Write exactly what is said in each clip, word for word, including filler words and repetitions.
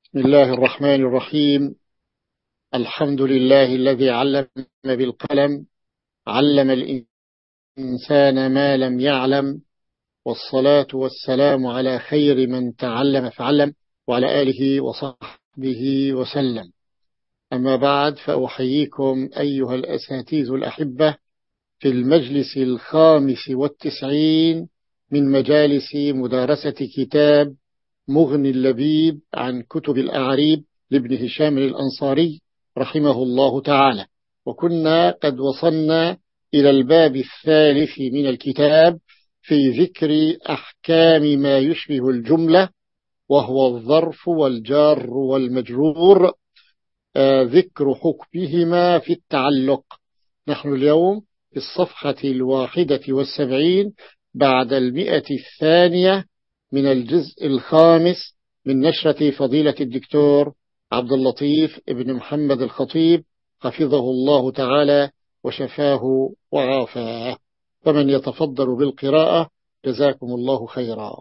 بسم الله الرحمن الرحيم. الحمد لله الذي علم بالقلم، علم الإنسان ما لم يعلم، والصلاة والسلام على خير من تعلم فعلم، وعلى آله وصحبه وسلم. أما بعد، فأحييكم أيها الأساتذة الأحبة في المجلس الخامس والتسعين من مجالس مدارسة كتاب مغني اللبيب عن كتب الأعريب لابن هشام الأنصاري رحمه الله تعالى. وكنا قد وصلنا إلى الباب الثالث من الكتاب في ذكر أحكام ما يشبه الجملة، وهو الظرف والجار والمجرور، آه ذكر حكمهما في التعلق. نحن اليوم في الصفحة الواحدة والسبعين بعد المئة الثانية من الجزء الخامس من نشرة فضيلة الدكتور عبد اللطيف ابن محمد الخطيب حفظه الله تعالى وشفاه وعافاه. فمن يتفضل بالقراءة جزاكم الله خيرا.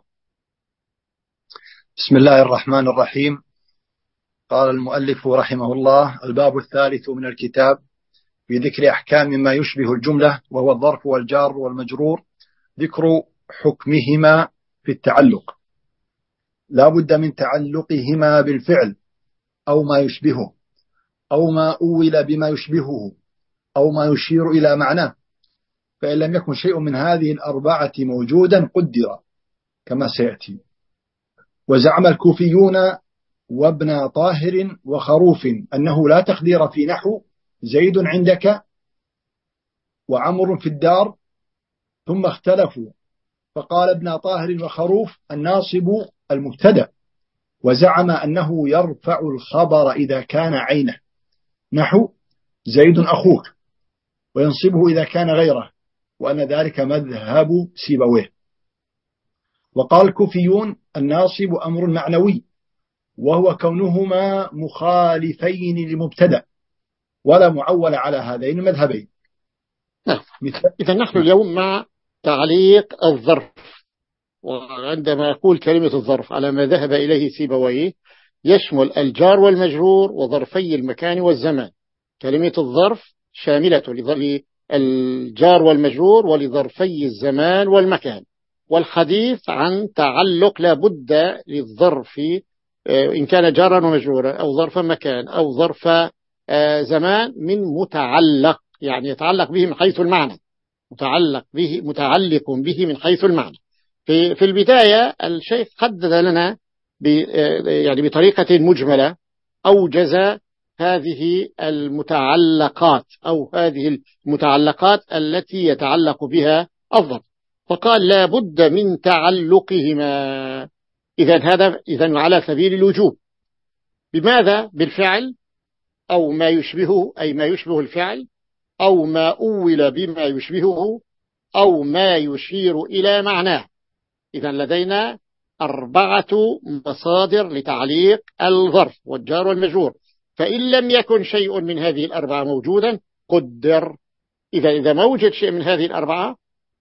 بسم الله الرحمن الرحيم. قال المؤلف رحمه الله: الباب الثالث من الكتاب في ذكر أحكام ما يشبه الجملة، وهو الظرف والجار والمجرور، ذكر حكمهما في التعلق. لا بد من تعلقهما بالفعل أو ما يشبهه، أو ما أول بما يشبهه، أو ما يشير إلى معناه. فإن لم يكن شيء من هذه الأربعة موجودا قدر كما سيأتي. وزعم الكوفيون وابن طاهر وخروف أنه لا تقدير في نحو زيد عندك وعمر في الدار، ثم اختلفوا فقال ابن طاهر وخروف الناصب المبتدأ، وزعم أنه يرفع الخبر إذا كان عينه، نحو زيد أخوك، وينصبه إذا كان غيره، وأن ذلك مذهب سيبويه. وقال الكوفيون الناصب أمر معنوي، وهو كونهما مخالفين لمبتدأ، ولا معول على هذين المذهبين. نعم. إذا نحن اليوم مع تعليق الظرف. وعندما أقول كلمة الظرف على ما ذهب إليه سيبويه يشمل الجار والمجرور وظرفي المكان والزمان. كلمة الظرف شاملة للجار والمجرور ولظرفي الزمان والمكان. والحديث عن تعلق لا بد للظرف إن كان جارا ومجرورا أو ظرف مكان أو ظرف زمان من متعلق، يعني يتعلق به من حيث المعنى، متعلق به متعلق به من حيث المعنى. في في البداية الشيخ حدد لنا يعني بطريقة مجملة أوجز هذه المتعلقات أو هذه المتعلقات التي يتعلق بها الظرف، فقال لا بد من تعلقهما. إذن هذا إذن على سبيل الوجوب. بماذا؟ بالفعل أو ما يشبهه، أي ما يشبه الفعل، أو ما أول بما يشبهه، أو ما يشير إلى معناه. إذن لدينا أربعة مصادر لتعليق الظرف والجار والمجرور، فإن لم يكن شيء من هذه الأربعة موجودا قدر. إذا إذا ما وجد شيء من هذه الأربعة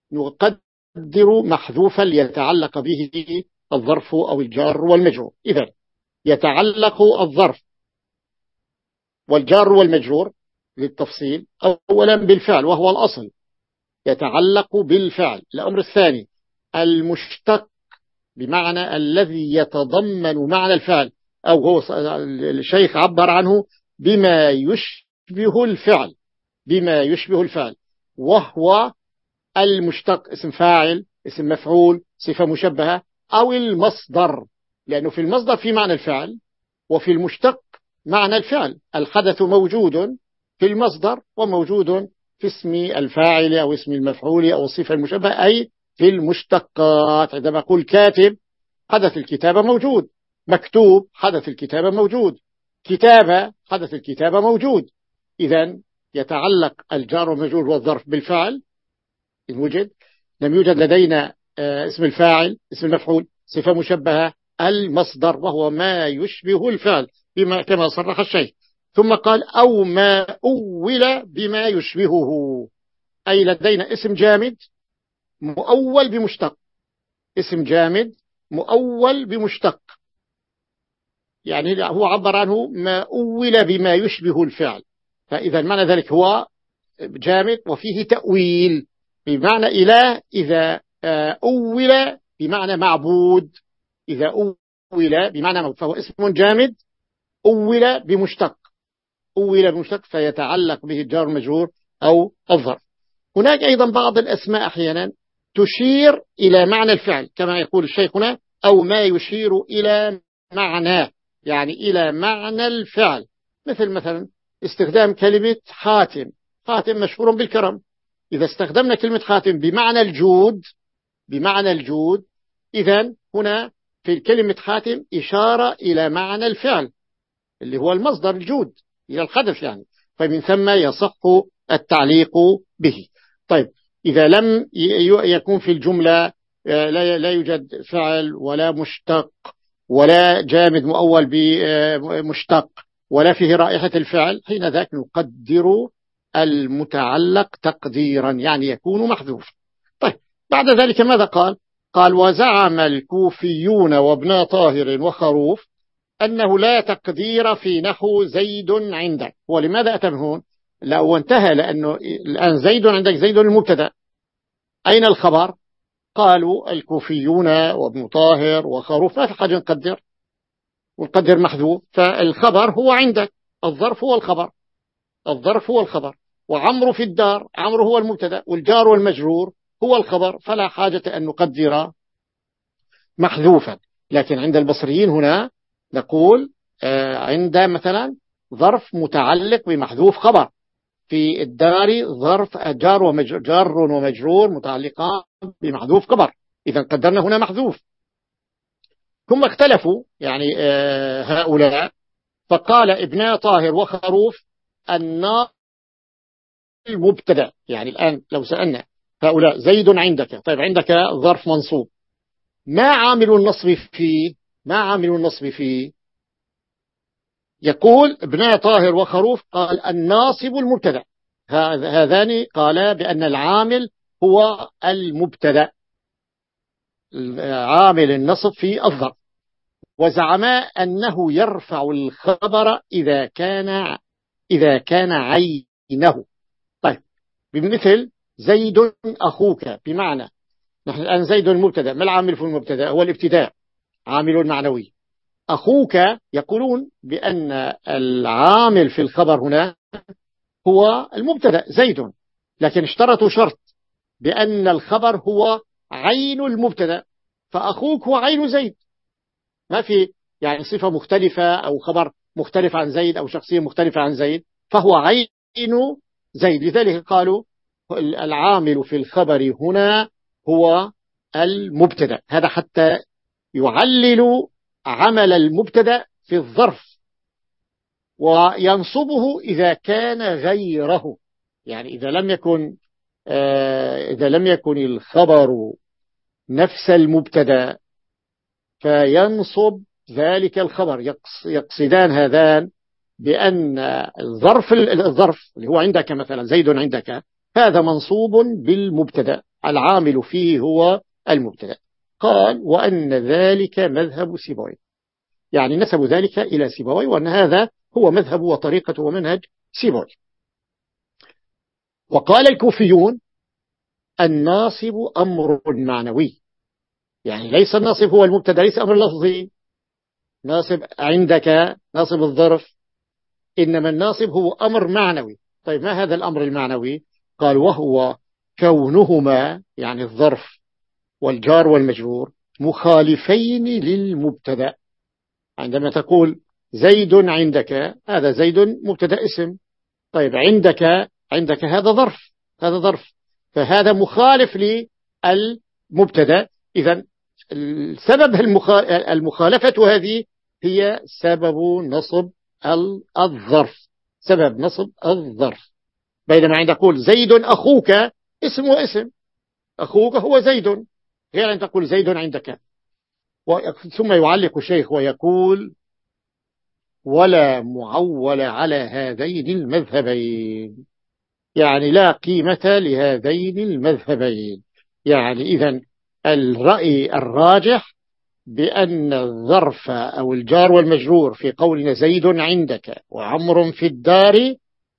نقدر محذوفا ليتعلق به الظرف أو الجار والمجرور. إذا يتعلق الظرف والجار والمجرور للتفصيل أولا بالفعل، وهو الأصل، يتعلق بالفعل. الأمر الثاني المشتق، بمعنى الذي يتضمن معنى الفعل، أو هو الشيخ عبر عنه بما يشبه الفعل، بما يشبه الفعل، وهو المشتق اسم فاعل، اسم مفعول، صفة مشبهة، أو المصدر، لأنه في المصدر في معنى الفعل، وفي المشتق معنى الفعل. الحدث موجود في المصدر وموجود في اسم الفاعل أو اسم المفعول أو الصفة المشبهة، أي في المشتقات. عندما أقول كاتب حدث الكتابة موجود، مكتوب حدث الكتابة موجود، كتابة حدث الكتابة موجود. إذن يتعلق الجار والمجرور والظرف بالفعل إن وجد. لم يوجد لدينا اسم الفاعل، اسم المفعول، صفة مشبهة، المصدر وهو ما يشبه الفعل بما كما صرح الشيخ. ثم قال أو ما أول بما يشبهه، أي لدينا اسم جامد مؤول بمشتق، اسم جامد مؤول بمشتق. يعني هو عبر عنه ما أول بما يشبه الفعل، فإذا معنى ذلك هو جامد وفيه تأويل، بمعنى إله إذا أول بمعنى معبود، إذا أول بمعنى معبود فهو اسم جامد أول بمشتق، أول بمشتق فيتعلق به الجار المجرور أو الظرف. هناك أيضا بعض الأسماء أحيانا تشير إلى معنى الفعل كما يقول الشيخ هنا، أو ما يشير إلى معناه، يعني إلى معنى الفعل، مثل مثلا استخدام كلمة حاتم. حاتم مشهور بالكرم، إذا استخدمنا كلمة حاتم بمعنى الجود، بمعنى الجود إذن هنا في كلمة حاتم إشارة إلى معنى الفعل اللي هو المصدر الجود إلى الحدث يعني، فمن ثم يصح التعليق به. طيب إذا لم يكون في الجملة لا يوجد فعل ولا مشتق ولا جامد مؤول بمشتق ولا فيه رائحة الفعل، حين ذاك نقدر المتعلق تقديرا، يعني يكون محذوف. طيب بعد ذلك ماذا قال؟ قال وزعم الكوفيون وابن طاهر وخروف أنه لا تقدير في نحو زيد عندك. ولماذا أتى هون؟ لو انتهى، لأنه الآن زيد عندك، زيد المبتدأ، أين الخبر؟ قالوا الكوفيون وابن طاهر وخروف ما في حاجة نقدر، ونقدر محذوف، فالخبر هو عندك، الظرف هو الخبر، الظرف هو الخبر، وعمرو في الدار، عمرو هو المبتدأ، والجار والمجرور هو الخبر، فلا حاجة أن نقدر محذوفا. لكن عند البصريين هنا نقول عند مثلا ظرف متعلق بمحذوف خبر، في الدار ظرف جار ومجرور، جار ومجرور متعلقان بمحذوف خبر، إذا قدرنا هنا محذوف. ثم اختلفوا يعني هؤلاء، فقال ابن طاهر وخروف أن المبتدأ، يعني الآن لو سألنا هؤلاء زيد عندك، طيب عندك ظرف منصوب، ما عامل النصب فيه؟ ما عامل النصب فيه؟ يقول ابن طاهر وخروف قال الناصب المبتدأ، هذان قال بأن العامل هو المبتدأ، عامل النصب في الظرف، وزعما أنه يرفع الخبر إذا كان إذا كان عينه. طيب بمثل زيد أخوك، بمعنى نحن الآن زيد المبتدأ، ما العامل في المبتدأ؟ هو الابتداء، عامل معنوي. أخوك يقولون بأن العامل في الخبر هنا هو المبتدأ زيد، لكن اشترطوا شرط بأن الخبر هو عين المبتدأ، فأخوك هو عين زيد، ما في يعني صفة مختلفة أو خبر مختلف عن زيد أو شخصية مختلفة عن زيد، فهو عين زيد. لذلك قالوا العامل في الخبر هنا هو المبتدأ، هذا حتى يعلل عمل المبتدأ في الظرف، وينصبه إذا كان غيره، يعني إذا لم يكن آه إذا لم يكن الخبر نفس المبتدأ فينصب ذلك الخبر. يقصدان هذان بأن الظرف الظرف اللي هو عندك مثلا زيد عندك، هذا منصوب بالمبتدأ، العامل فيه هو المبتدأ. قال وأن ذلك مذهب سيبويه، يعني نسبوا ذلك إلى سيبويه، وأن هذا هو مذهب وطريقة ومنهج سيبويه. وقال الكوفيون الناصب أمر معنوي، يعني ليس الناصب هو المبتدأ، ليس أمر لفظي ناصب عندك ناصب الظرف، إنما الناصب هو أمر معنوي. طيب ما هذا الأمر المعنوي؟ قال وهو كونهما، يعني الظرف والجار والمجرور، مخالفين للمبتدأ. عندما تقول زيد عندك، هذا زيد مبتدأ اسم، طيب عندك عندك هذا ظرف، هذا ظرف، فهذا مخالف للمبتدأ. إذن سبب المخالفة هذه هي سبب نصب الظرف، سبب نصب الظرف. بينما عند تقول زيد أخوك اسم واسم، أخوك هو زيد، غير أن تقول زيد عندك. ثم يعلق الشيخ ويقول ولا معول على هذين المذهبين، يعني لا قيمة لهذين المذهبين. يعني إذن الرأي الراجح بأن الظرف أو الجار والمجرور في قولنا زيد عندك وعمر في الدار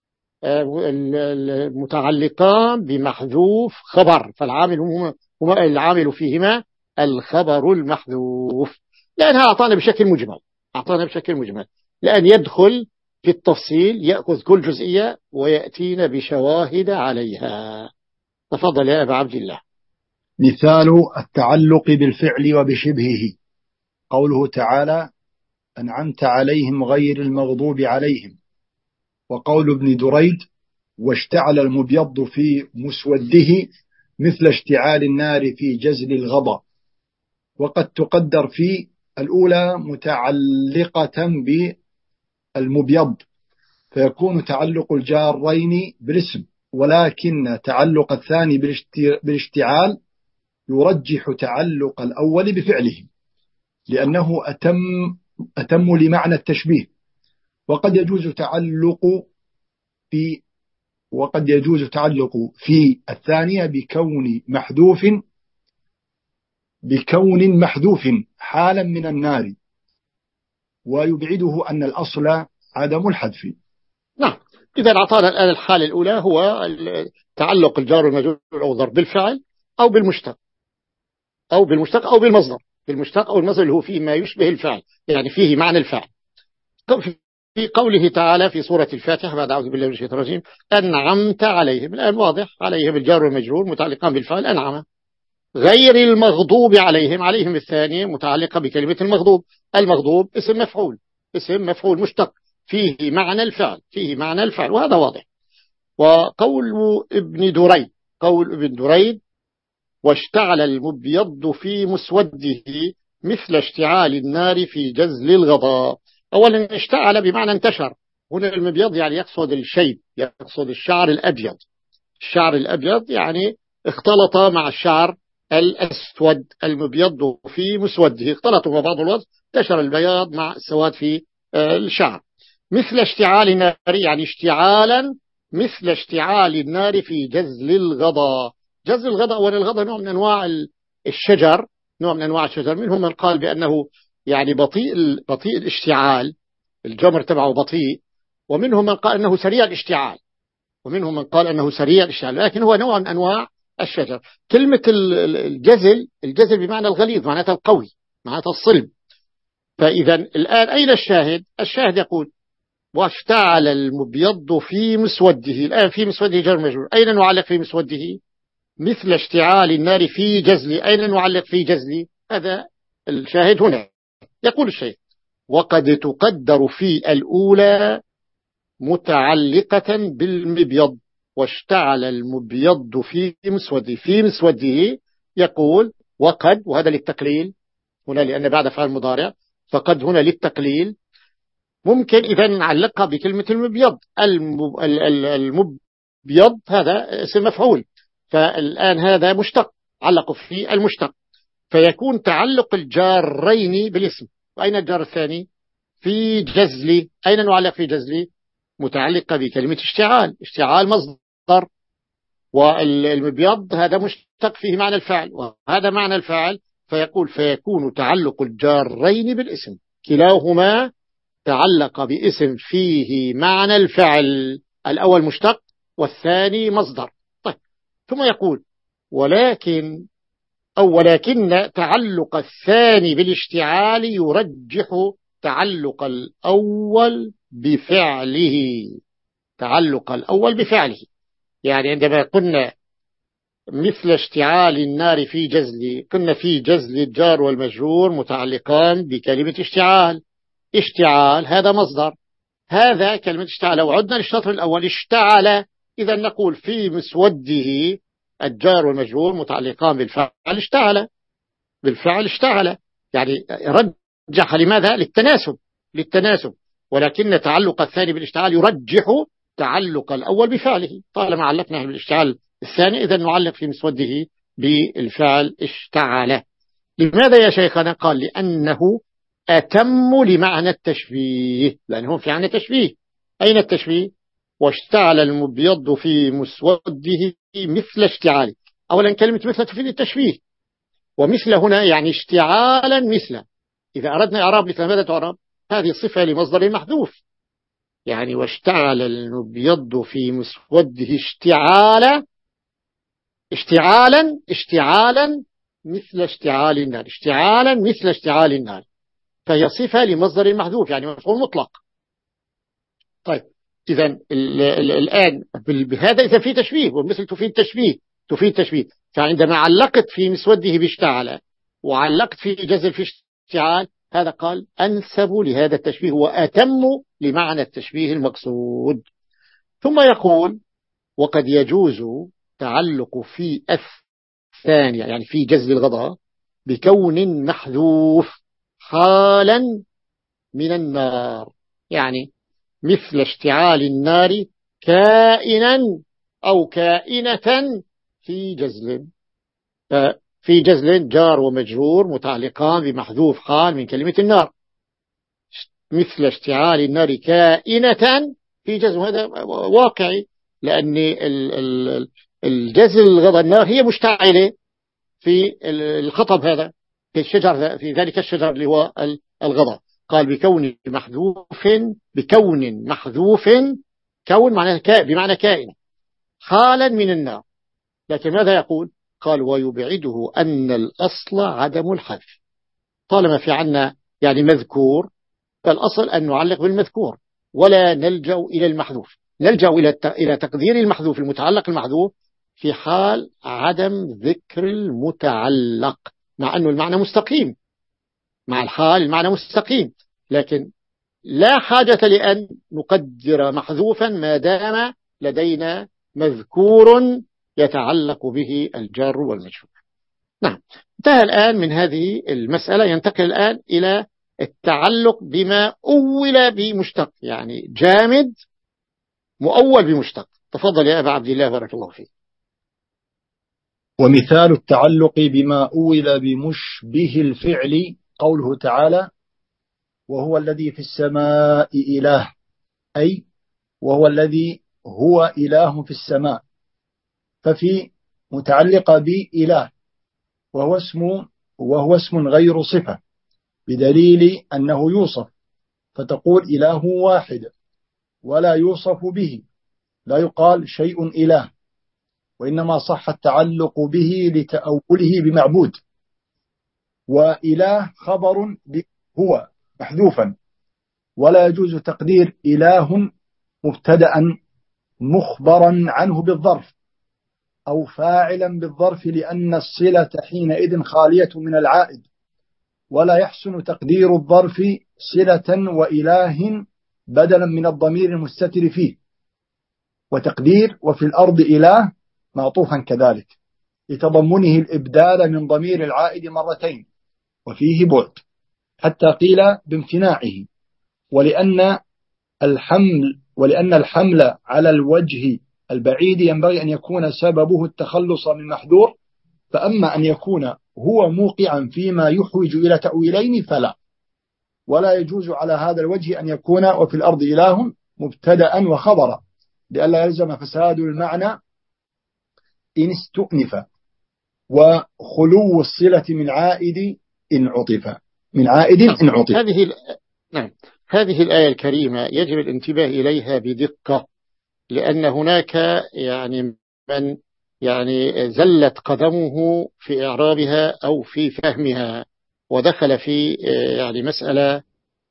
متعلقان بمحذوف خبر، فالعامل هما هما العامل فيهما الخبر المحذوف، لأنها أعطانا بشكل مجمل أعطانا بشكل مجمل لأن يدخل في التفصيل يأخذ كل جزئية ويأتينا بشواهد عليها. تفضل يا أبا عبد الله. مثال التعلق بالفعل وبشبهه قوله تعالى أنعمت عليهم غير المغضوب عليهم، وقول ابن دريد واشتعل المبيض في مسوده مثل اشتعال النار في جزل الغضا. وقد تقدر في الأولى متعلقة بالمبيض فيكون تعلق الجارين بالاسم، ولكن تعلق الثاني بالاشتعال يرجح تعلق الأول بفعله لأنه أتم, أتم لمعنى التشبيه. وقد يجوز تعلق في وقد يجوز تعلق في الثانية بكون محذوف بكون محذوف حالا من النار، ويبعده أن الأصل عدم الحذف. نعم، إذا أعطانا الآن الحالة الأولى هو تعلق الجار والمجرور أو ضرب بالفعل أو بالمشتق أو بالمشتق أو بالمصدر، بالمشتق أو المصدر اللي هو فيه ما يشبه الفعل، يعني فيه معنى الفعل. في قوله تعالى في سورة الفاتحة بعد أعوذ بالله من الشيطان الرجيم أنعمت عليهم، الآن واضح عليهم الجار والمجرور متعلقان بالفعل أنعم. غير المغضوب عليهم، عليهم الثانية متعلقة بكلمة المغضوب، المغضوب اسم مفعول اسم مفعول مشتق فيه معنى الفعل فيه معنى الفعل وهذا واضح. وقول ابن دريد قول ابن دريد واشتعل المبيض في مسوده مثل اشتعال النار في جزل الغضاء. أولا اشتعل بمعنى انتشر، هنا المبيض يعني يقصد الشيب، يقصد الشعر الأبيض، الشعر الأبيض يعني اختلط مع الشعر الأسود، المبيض في مسوده اختلطوا مع بعض الوقت انتشر البياض مع السواد في الشعر. مثل اشتعال النار يعني اشتعالا مثل اشتعال النار في جزل الغضاء. جزل الغضاء والغضاء نوع من أنواع الشجر نوع من أنواع الشجر، منهم من قال بأنه يعني بطيء بطيء الاشتعال، الجمر تبعه بطيء، ومنهم من قال أنه سريع الاشتعال ومنهم من قال أنه سريع الاشتعال، لكن هو نوع من أنواع الشجر. كلمة الجزل الجزل بمعنى الغليظ، معناتها القوي، معناتها الصلب. فإذا الآن أين الشاهد؟ الشاهد يقول واشتعل المبيض في مسوده، الآن في مسوده جر مجرور، أين نعلق في مسوده؟ مثل اشتعال النار في جزل، أين نعلق في جزل؟ هذا الشاهد هنا. يقول الشيخ وقد تقدر في الأولى متعلقة بالمبيض واشتعل المبيض في مسوده، في مسوده يقول وقد، وهذا للتقليل هنا لأن بعد فعل مضارع، فقد هنا للتقليل ممكن إذا نعلقها بكلمة المبيض. المبيض هذا اسم مفعول، فالآن هذا مشتق علق في المشتق، فيكون تعلق الجارين بالاسم. وأين الجار الثاني؟ في جزلي، أين نعلق في جزلي؟ متعلقة بكلمة اشتعال، اشتعال مصدر، والمبيض هذا مشتق فيه معنى الفعل وهذا معنى الفاعل، فيقول فيكون تعلق الجارين بالاسم، كلاهما تعلق باسم فيه معنى الفعل، الأول مشتق والثاني مصدر. طيب ثم يقول ولكن أو ولكن تعلق الثاني بالاشتعال يرجح تعلق الأول بفعله، تعلق الأول بفعله. يعني عندما قلنا مثل اشتعال النار في جزل، قلنا في جزل الجار والمجرور متعلقان بكلمة اشتعال، اشتعال هذا مصدر، هذا كلمة اشتعال. لو عدنا للشطر الأول اشتعل، إذا نقول في مسوده الجار والمجرور متعلقان بالفعل اشتعل، بالفعل اشتعل، يعني رجح لماذا؟ للتناسب للتناسب ولكن تعلق الثاني بالاشتعال يرجح تعلق الأول بفعله، طالما علقنا بالاشتعال الثاني إذا نعلق في مسوده بالفعل اشتعل. لماذا يا شيخنا؟ قال لأنه أتم لمعنى التشبيه، لأنهم في معنى تشبيه. أين التشبيه؟ واشتعل المبيض في مسوده مثل اشتعاله. أولا كلمة مثل تفيد التشبيه، ومثل هنا يعني اشتعالا مثل. إذا أردنا إعراب مثل ماذا تعرب؟ هذه صفة لمصدر محذوف، يعني واشتعل المبيض في مسوده اشتعالا، اشتعالا اشتعالا مثل اشتعال النار، اشتعالا مثل اشتعال النار، فهي صفة لمصدر محذوف يعني مفعول مطلق. طيب إذا الآن بهذا إذا في تشبيه، والمثل تفيد تشبيه، تفيد تشبيه. فعندما علقت في مسوده باشتعل وعلقت في جزر في اشتعال، هذا قال أنسب لهذا التشبيه وأتم لمعنى التشبيه المقصود. ثم يقول وقد يجوز تعلق في الثانية يعني في جزر الغضاء بكون محذوف حالا من النار، يعني مثل اشتعال النار كائنا أو كائنة في جزل. في جزل جار ومجرور متعلقان بمحذوف حال من كلمة النار، مثل اشتعال النار كائنة في جزل. هذا واقعي لأن الجزل الغضاء النار هي مشتعلة في الخطب، هذا في الشجر، في ذلك الشجر اللي هو الغضاء. قال بكون محذوف، بكون محذوف، كون معناه كائن بمعنى كائن حالا من النار. لكن ماذا يقول؟ قال ويبعده أن الأصل عدم الحذف. طالما في عنا يعني مذكور، فالأصل أن نعلق بالمذكور ولا نلجأ إلى المحذوف، نلجأ إلى إلى تقدير المحذوف المتعلق المحذوف في حال عدم ذكر المتعلق، مع أنه المعنى مستقيم، مع الحال المعنى مستقيم، لكن لا حاجة لأن نقدر محذوفا ما دام لدينا مذكور يتعلق به الجار والمجرور. نعم، انتهى الآن من هذه المسألة. ينتقل الآن إلى التعلق بما أول بمشتق، يعني جامد مؤول بمشتق. تفضل يا أبا عبد الله بارك الله فيك. ومثال التعلق بما أول بمشبه الفعل قوله تعالى وهو الذي في السماء إله، أي وهو الذي هو إله في السماء، ففي متعلق بإله وهو اسم وهو اسم غير صفة بدليل أنه يوصف، فتقول إله واحد ولا يوصف به، لا يقال شيء إله، وإنما صح التعلق به لتأوله بمعبود. وإله خبر هو محذوفا، ولا يجوز تقدير إله مبتدأ مخبرا عنه بالظرف أو فاعلا بالظرف، لأن الصلة حينئذ خالية من العائد، ولا يحسن تقدير الظرف صلة وإله بدلا من الضمير المستتر فيه. وتقدير وفي الأرض إله معطوفا كذلك لتضمنه الإبدال من ضمير العائد مرتين وفيه بعد، حتى قيل بامتناعه، ولأن الحمل ولأن الحمل على الوجه البعيد ينبغي أن يكون سببه التخلص من محذور، فأما أن يكون هو موقعا فيما يحوج إلى تأويلين فلا، ولا يجوز على هذا الوجه أن يكون وفي الأرض إله مبتدأ وخبرا، لئلا يلزم فساد المعنى إن استؤنف، وخلو الصلة من عائد إن عطف من عائد إن عطف. هذه نعم هذه الآية الكريمة يجب الانتباه إليها بدقة، لأن هناك يعني من يعني زلت قدمه في إعرابها أو في فهمها ودخل في يعني مسألة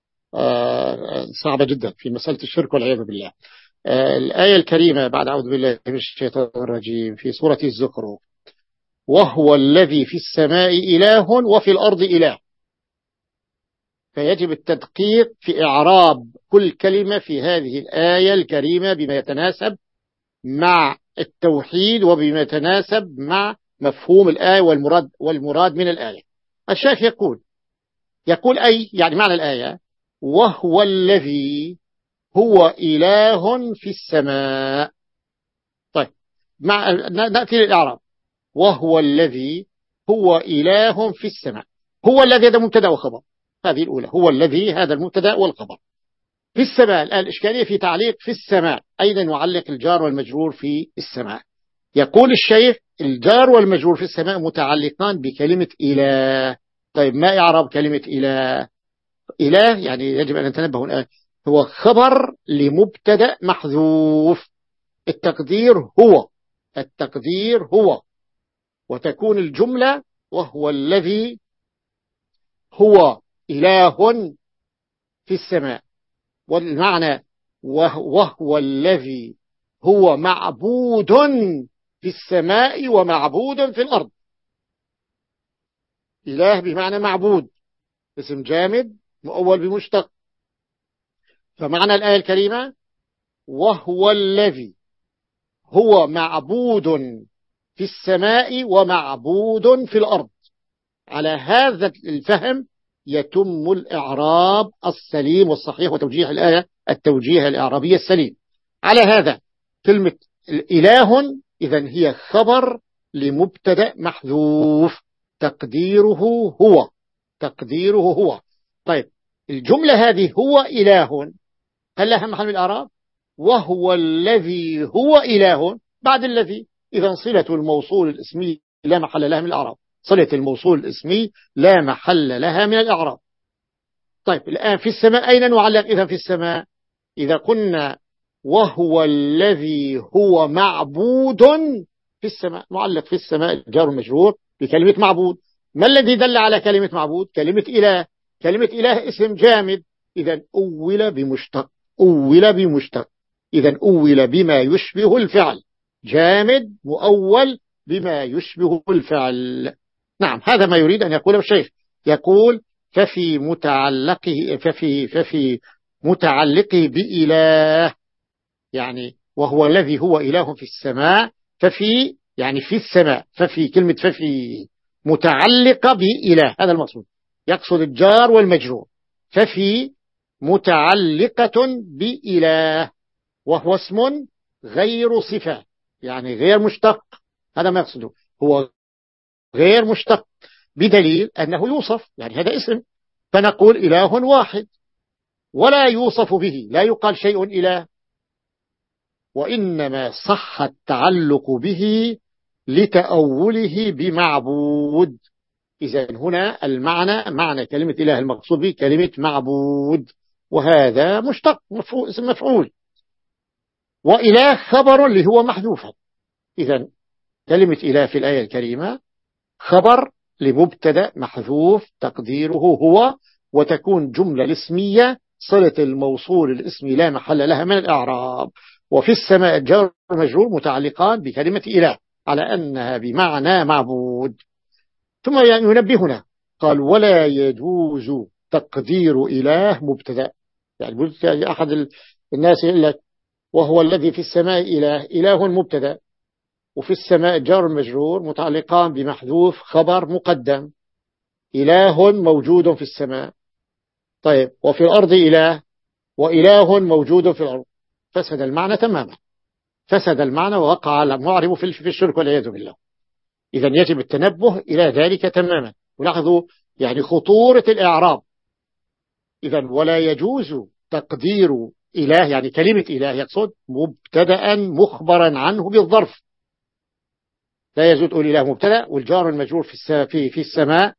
صعبة جدا في مسألة الشرك والعياذ بالله. الآية الكريمة بعد أعوذ بالله من الشيطان الرجيم في سورة الزخرف وهو الذي في السماء إله وفي الأرض إله، فيجب التدقيق في إعراب كل كلمة في هذه الآية الكريمة بما يتناسب مع التوحيد وبما يتناسب مع مفهوم الآية والمراد, والمراد من الآية. الشيخ يقول يقول أي يعني معنى الآية وهو الذي هو إله في السماء. طيب مع نأتي للإعراب وهو الذي هو إله في السماء. هو الذي هذا مبتدأ وخبر، هذه الأولى، هو الذي هذا المبتدأ والخبر. في السماء الآن الإشكالية في تعليق في السماء، أين نعلق الجار والمجرور في السماء؟ يقول الشيخ الجار والمجرور في السماء متعلقان بكلمة إله. طيب ما إعراب كلمة إله؟ إله يعني يجب أن نتنبه الآن هو خبر لمبتدأ محذوف، التقدير هو التقدير هو وتكون الجملة وهو الذي هو إله في السماء، والمعنى وهو الذي هو معبود في السماء ومعبود في الأرض. إله بمعنى معبود، اسم جامد مؤول بمشتق، فمعنى الآية الكريمة وهو الذي هو معبود في السماء ومعبود في الأرض. على هذا الفهم يتم الإعراب السليم والصحيح وتوجيه الآية التوجيه الإعرابي السليم. على هذا كلمة إله إذن هي خبر لمبتدأ محذوف تقديره هو تقديره هو. طيب الجملة هذه هو إله هل لها محل من الإعراب؟ وهو الذي هو إله بعد الذي، إذن صلة الموصول الاسمي لا محل لها من الإعراب، صلة الموصول الاسمي لا محل لها من الإعراب. طيب الآن في السماء أين نعلق إذا في السماء؟ إذا قلنا وهو الذي هو معبود في السماء معلق في السماء الجار المجرور بكلمة معبود. ما الذي دل على كلمة معبود؟ كلمة إله. كلمة إله اسم جامد، إذن أول بمشتق أول بمشتق إذن أول بما يشبه الفعل، جامد مؤول بما يشبه الفعل. نعم هذا ما يريد أن يقوله الشيخ، يقول ففي متعلقه ففي ففي متعلقه بإله يعني وهو الذي هو إله في السماء، ففي يعني في السماء، ففي كلمة ففي متعلقة بإله هذا المقصود، يقصد الجار والمجرور. ففي متعلقة بإله وهو اسم غير صفة يعني غير مشتق، هذا ما يقصده، هو غير مشتق بدليل أنه يوصف يعني هذا اسم، فنقول إله واحد ولا يوصف به، لا يقال شيء إله، وإنما صح التعلق به لتأوله بمعبود. إذن هنا المعنى معنى كلمة إله المقصود به كلمة معبود، وهذا مشتق مفعول اسم مفعول، وإله خبر اللي هو محذوفا. إذن كلمة إله في الآية الكريمة خبر لمبتدأ محذوف تقديره هو، وتكون جملة الاسمية صلة الموصول الاسمي لا محل لها من الإعراب. وفي السماء الجار والمجرور متعلقان بكلمة إله على أنها بمعنى معبود. ثم ينبهنا قال ولا يجوز تقدير إله مبتدأ، يعني أحد الناس يقول لك وهو الذي في السماء إله، إله مبتدأ، وفي السماء جار المجرور متعلقان بمحذوف خبر مقدم، إله موجود في السماء. طيب وفي الأرض إله، وإله موجود في الأرض، فسد المعنى تماما، فسد المعنى ووقع المعرب في الشرك والعياذ بالله. إذا يجب التنبه إلى ذلك تماما، ولاحظوا يعني خطورة الإعراب. إذا ولا يجوز تقدير إله يعني كلمة إله يقصد مبتدأ مخبرا عنه بالظرف، لا يجوز تقول إله مبتدأ والجار المجرور في في في السماء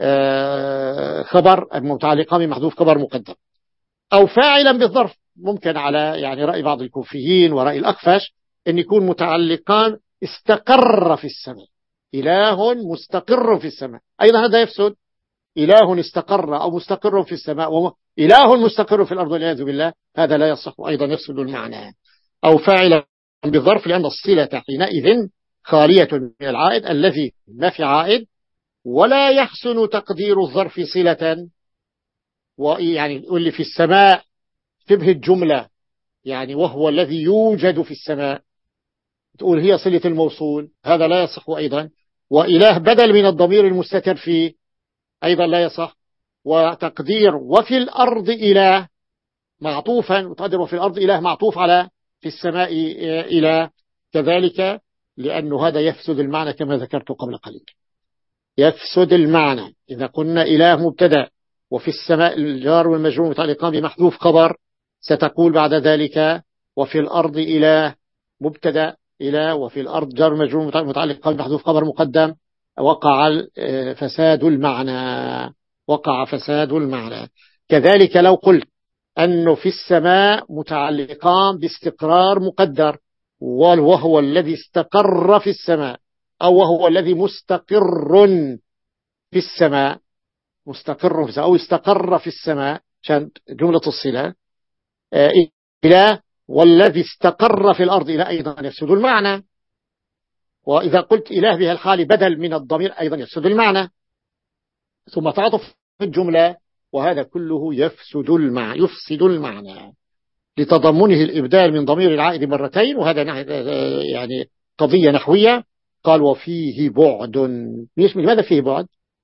خبر متعلقا بمحذوف خبر مقدم، أو فاعلا بالظرف. ممكن على يعني رأي بعض الكوفيين ورأي الأخفش أن يكون متعلقان استقر في السماء، إله مستقر في السماء، أيضا هذا يفسد. إله استقر أو مستقر في السماء وإله مستقر في الأرض والعياذ بالله، هذا لا يصح، أيضا يفسد المعنى. أو فاعلا بالظرف لأن الصلة حينئذ خالية من العائد الذي ما في عائد، ولا يحسن تقدير الظرف صلة، ويعني واللي في السماء شبه الجملة يعني وهو الذي يوجد في السماء، تقول هي صلة الموصول، هذا لا يصح أيضا. وإله بدل من الضمير المستتر فيه أيضا لا يصح. وتقدير وفي الأرض إله معطوفا، وتقدر وفي الأرض إله معطوف على في السماء إله كذلك، لأنه هذا يفسد المعنى كما ذكرت قبل قليل، يفسد المعنى. إذا قلنا إله مبتدأ وفي السماء الجار والمجرور متعلقان بمحذوف خبر، ستقول بعد ذلك وفي الأرض إله مبتدأ إلى وفي الأرض جار مجرور متعلق بمحذوف خبر مقدم، وقع فساد المعنى، وقع فساد المعنى. كذلك لو قلت أنه في السماء متعلقان باستقرار مقدر، وهو الذي استقر في السماء، أو وهو الذي مستقر في السماء، مستقر في السماء أو استقر في السماء، عشان جملة الصلة إلى، والذي استقر في الأرض إلى أيضا يفسد المعنى. وإذا قلت إله بها الحال بدل من الضمير أيضا يفسد المعنى، ثم تعطف في الجملة، وهذا كله يفسد المعنى، يفسد المعنى لتضمنه الإبدال من ضمير العائد مرتين، وهذا يعني قضية نحوية. قال وفيه بعد. لماذا فيه بعد؟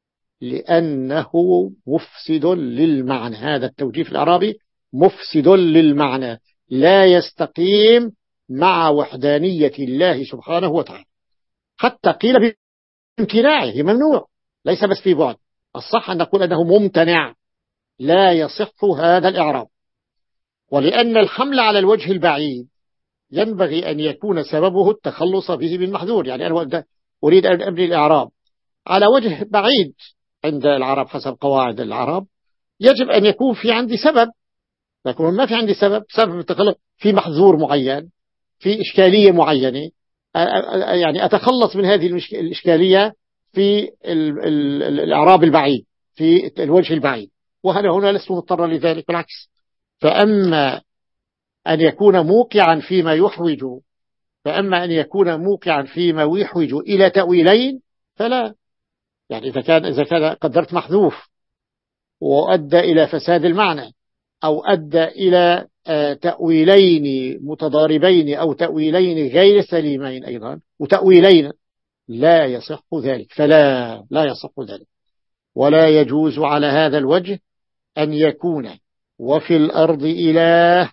لأنه مفسد للمعنى. هذا التوجيه الإعرابي مفسد للمعنى، لا يستقيم مع وحدانية الله سبحانه وتعالى. حتى قيل بامتناعه، ممنوع، ليس بس في بعد، الصح أن نقول أنه ممتنع، لا يصح هذا الإعراب. ولأن الحمل على الوجه البعيد ينبغي أن يكون سببه التخلص به بالمحذور. يعني أنا أريد أن أبني الإعراب على وجه بعيد عند العرب حسب قواعد العرب، يجب أن يكون في عندي سبب، لكن ما في عندي سبب، سبب التخلص في محذور معين، في إشكالية معينة، يعني أتخلص من هذه الإشكالية في الإعراب البعيد، في الوجه البعيد، وهنا هنا لست مضطرا لذلك، بالعكس. فأما أن يكون موقعا فيما يحوج فأما أن يكون موقعا فيما يحوج إلى تأويلين فلا. يعني إذا كان إذا كان قدرت محذوف وأدى إلى فساد المعنى، أو أدى إلى تأويلين متضاربين أو تأويلين غير سليمين أيضا، وتأويلين لا يصح ذلك، فلا لا يصح ذلك. ولا يجوز على هذا الوجه أن يكون وفي الأرض إله،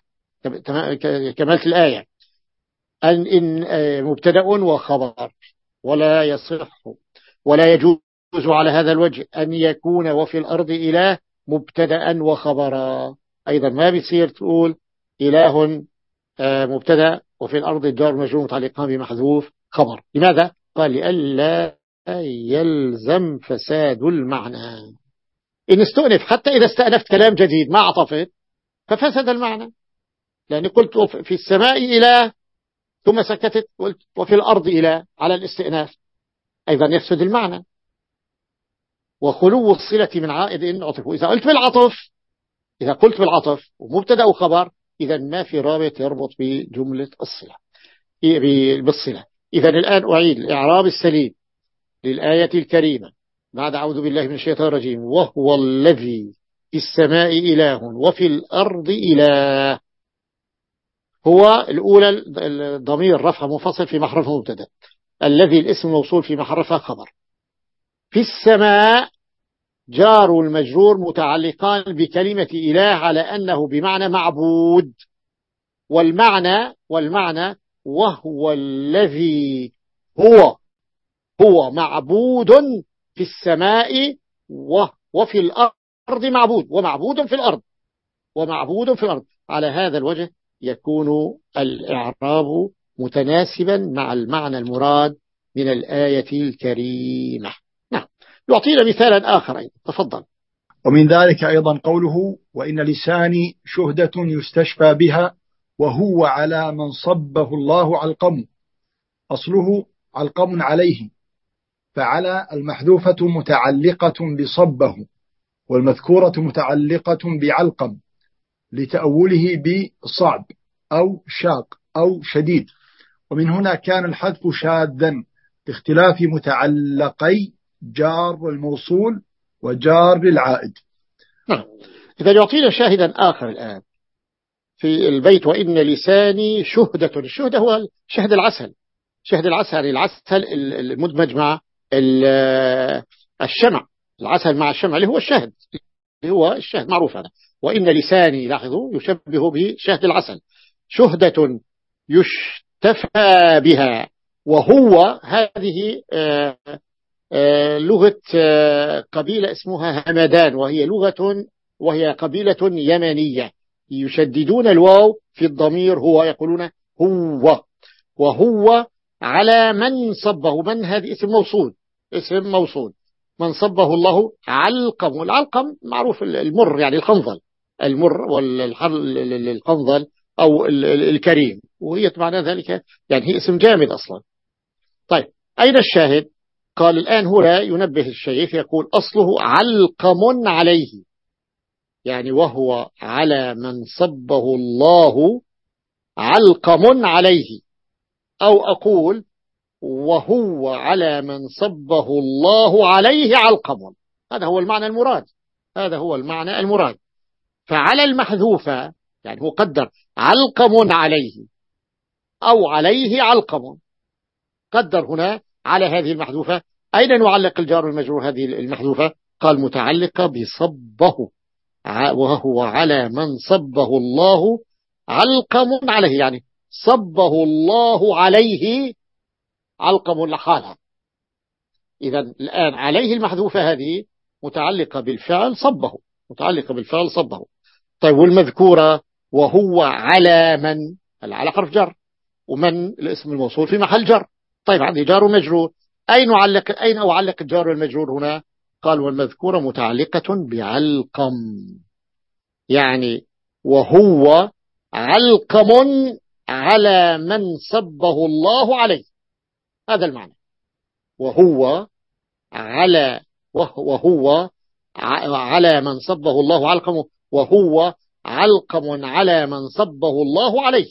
كملت الآية، أن إن مبتدأ وخبر، ولا يصح ولا يجوز على هذا الوجه أن يكون وفي الأرض إله مبتدأ وخبرا. أيضا ما بيصير تقول إله مبتدأ وفي الأرض الجار مجرور متعلقان بمحذوف خبر. لماذا؟ قال لئلا يلزم فساد المعنى. إن استؤنف، حتى إذا استأنفت كلام جديد ما عطفت ففسد المعنى، لأني قلت في السماء إله ثم سكتت قلت وفي الأرض إله على الاستئناف، أيضا يفسد المعنى. وخلو الصلة من عائد عطف. إذا قلت بالعطف إذا قلت بالعطف ومبتدأ وخبر، إذا ما في رابط يربط بجملة الصلة بالصلة. إذا الآن أعيد الإعراب السليم للآية الكريمة بعد أعوذ بالله من الشيطان الرجيم. وهو الذي في السماء إله وفي الأرض إله. هو الأولى الضمير رفع منفصل في محرف مبتدأ، الذي الاسم موصول في محرف خبر. في السماء جار المجرور متعلقان بكلمة إله على أنه بمعنى معبود، والمعنى والمعنى وهو الذي هو هو معبود في السماء وفي الأرض معبود، ومعبود في الأرض ومعبود في الأرض. على هذا الوجه يكون الإعراب متناسبا مع المعنى المراد من الآية الكريمة. نعم. يعطينا مثالا آخر أيضا، تفضل. ومن ذلك أيضا قوله وإن لساني شهدة يستشفى بها وهو على من صبه الله علقم. أصله علقم عليه، فعلى المحذوفة متعلقة بصبه، والمذكورة متعلقة بعلقم لتأوله بصعب أو شاق أو شديد. ومن هنا كان الحذف شاذا باختلاف متعلقي جار الموصول وجار للعائد. نعم. إذا يعطينا شاهدا آخر الآن في البيت وإن لساني شهدة. الشهدة هو شهد العسل، شهد العسل، العسل المدمج مع الشمع، العسل مع الشمع اللي هو الشهد، اللي هو الشهد معروف هذا. وإن لساني، لاحظوا، يشبه بشهد العسل، شهدة يشتفى بها. وهو هذه آآ آآ لغة قبيلة اسمها همدان، وهي لغة وهي قبيلة يمنية، يشددون الواو في الضمير هو، يقولون هو، وهو على من صبه. من هذه اسم موصول، اسم موصول. من صبه الله علقم. والعلقم معروف المر، يعني الخنظل، المر والخنظل أو الكريم، وهي معنى ذلك يعني هي اسم جامد أصلا. طيب أين الشاهد؟ قال الآن هنا ينبه الشيخ يقول أصله علقم عليه، يعني وهو على من صبه الله علقم عليه، أو أقول وهو على من صبه الله عليه علقم. هذا هو المعنى المراد، هذا هو المعنى المراد. فعلى المحذوفة يعني هو قدر علقم عليه أو عليه علقم، قدر هنا على هذه المحذوفة. أين نعلق الجار والمجرور هذه المحذوفة؟ قال متعلقة بصبه، وهو على من صبه الله علقم عليه، يعني صبه الله عليه علقم لحالها. إذا الآن عليه المحذوفة هذه متعلقة بالفعل صبه، متعلقة بالفعل صبه. طيب والمذكورة وهو على من، على حرف جر، ومن الاسم الموصول في محل جر. طيب عندي جار ومجرور، أين أعلق أين أعلق الجار والمجرور هنا؟ قال والمذكورة متعلقة بعلقم، يعني وهو علقم على من صبه الله عليه. هذا المعنى، وهو على وهو على من صبه الله علقم، وهو علقم على من صبه الله عليه.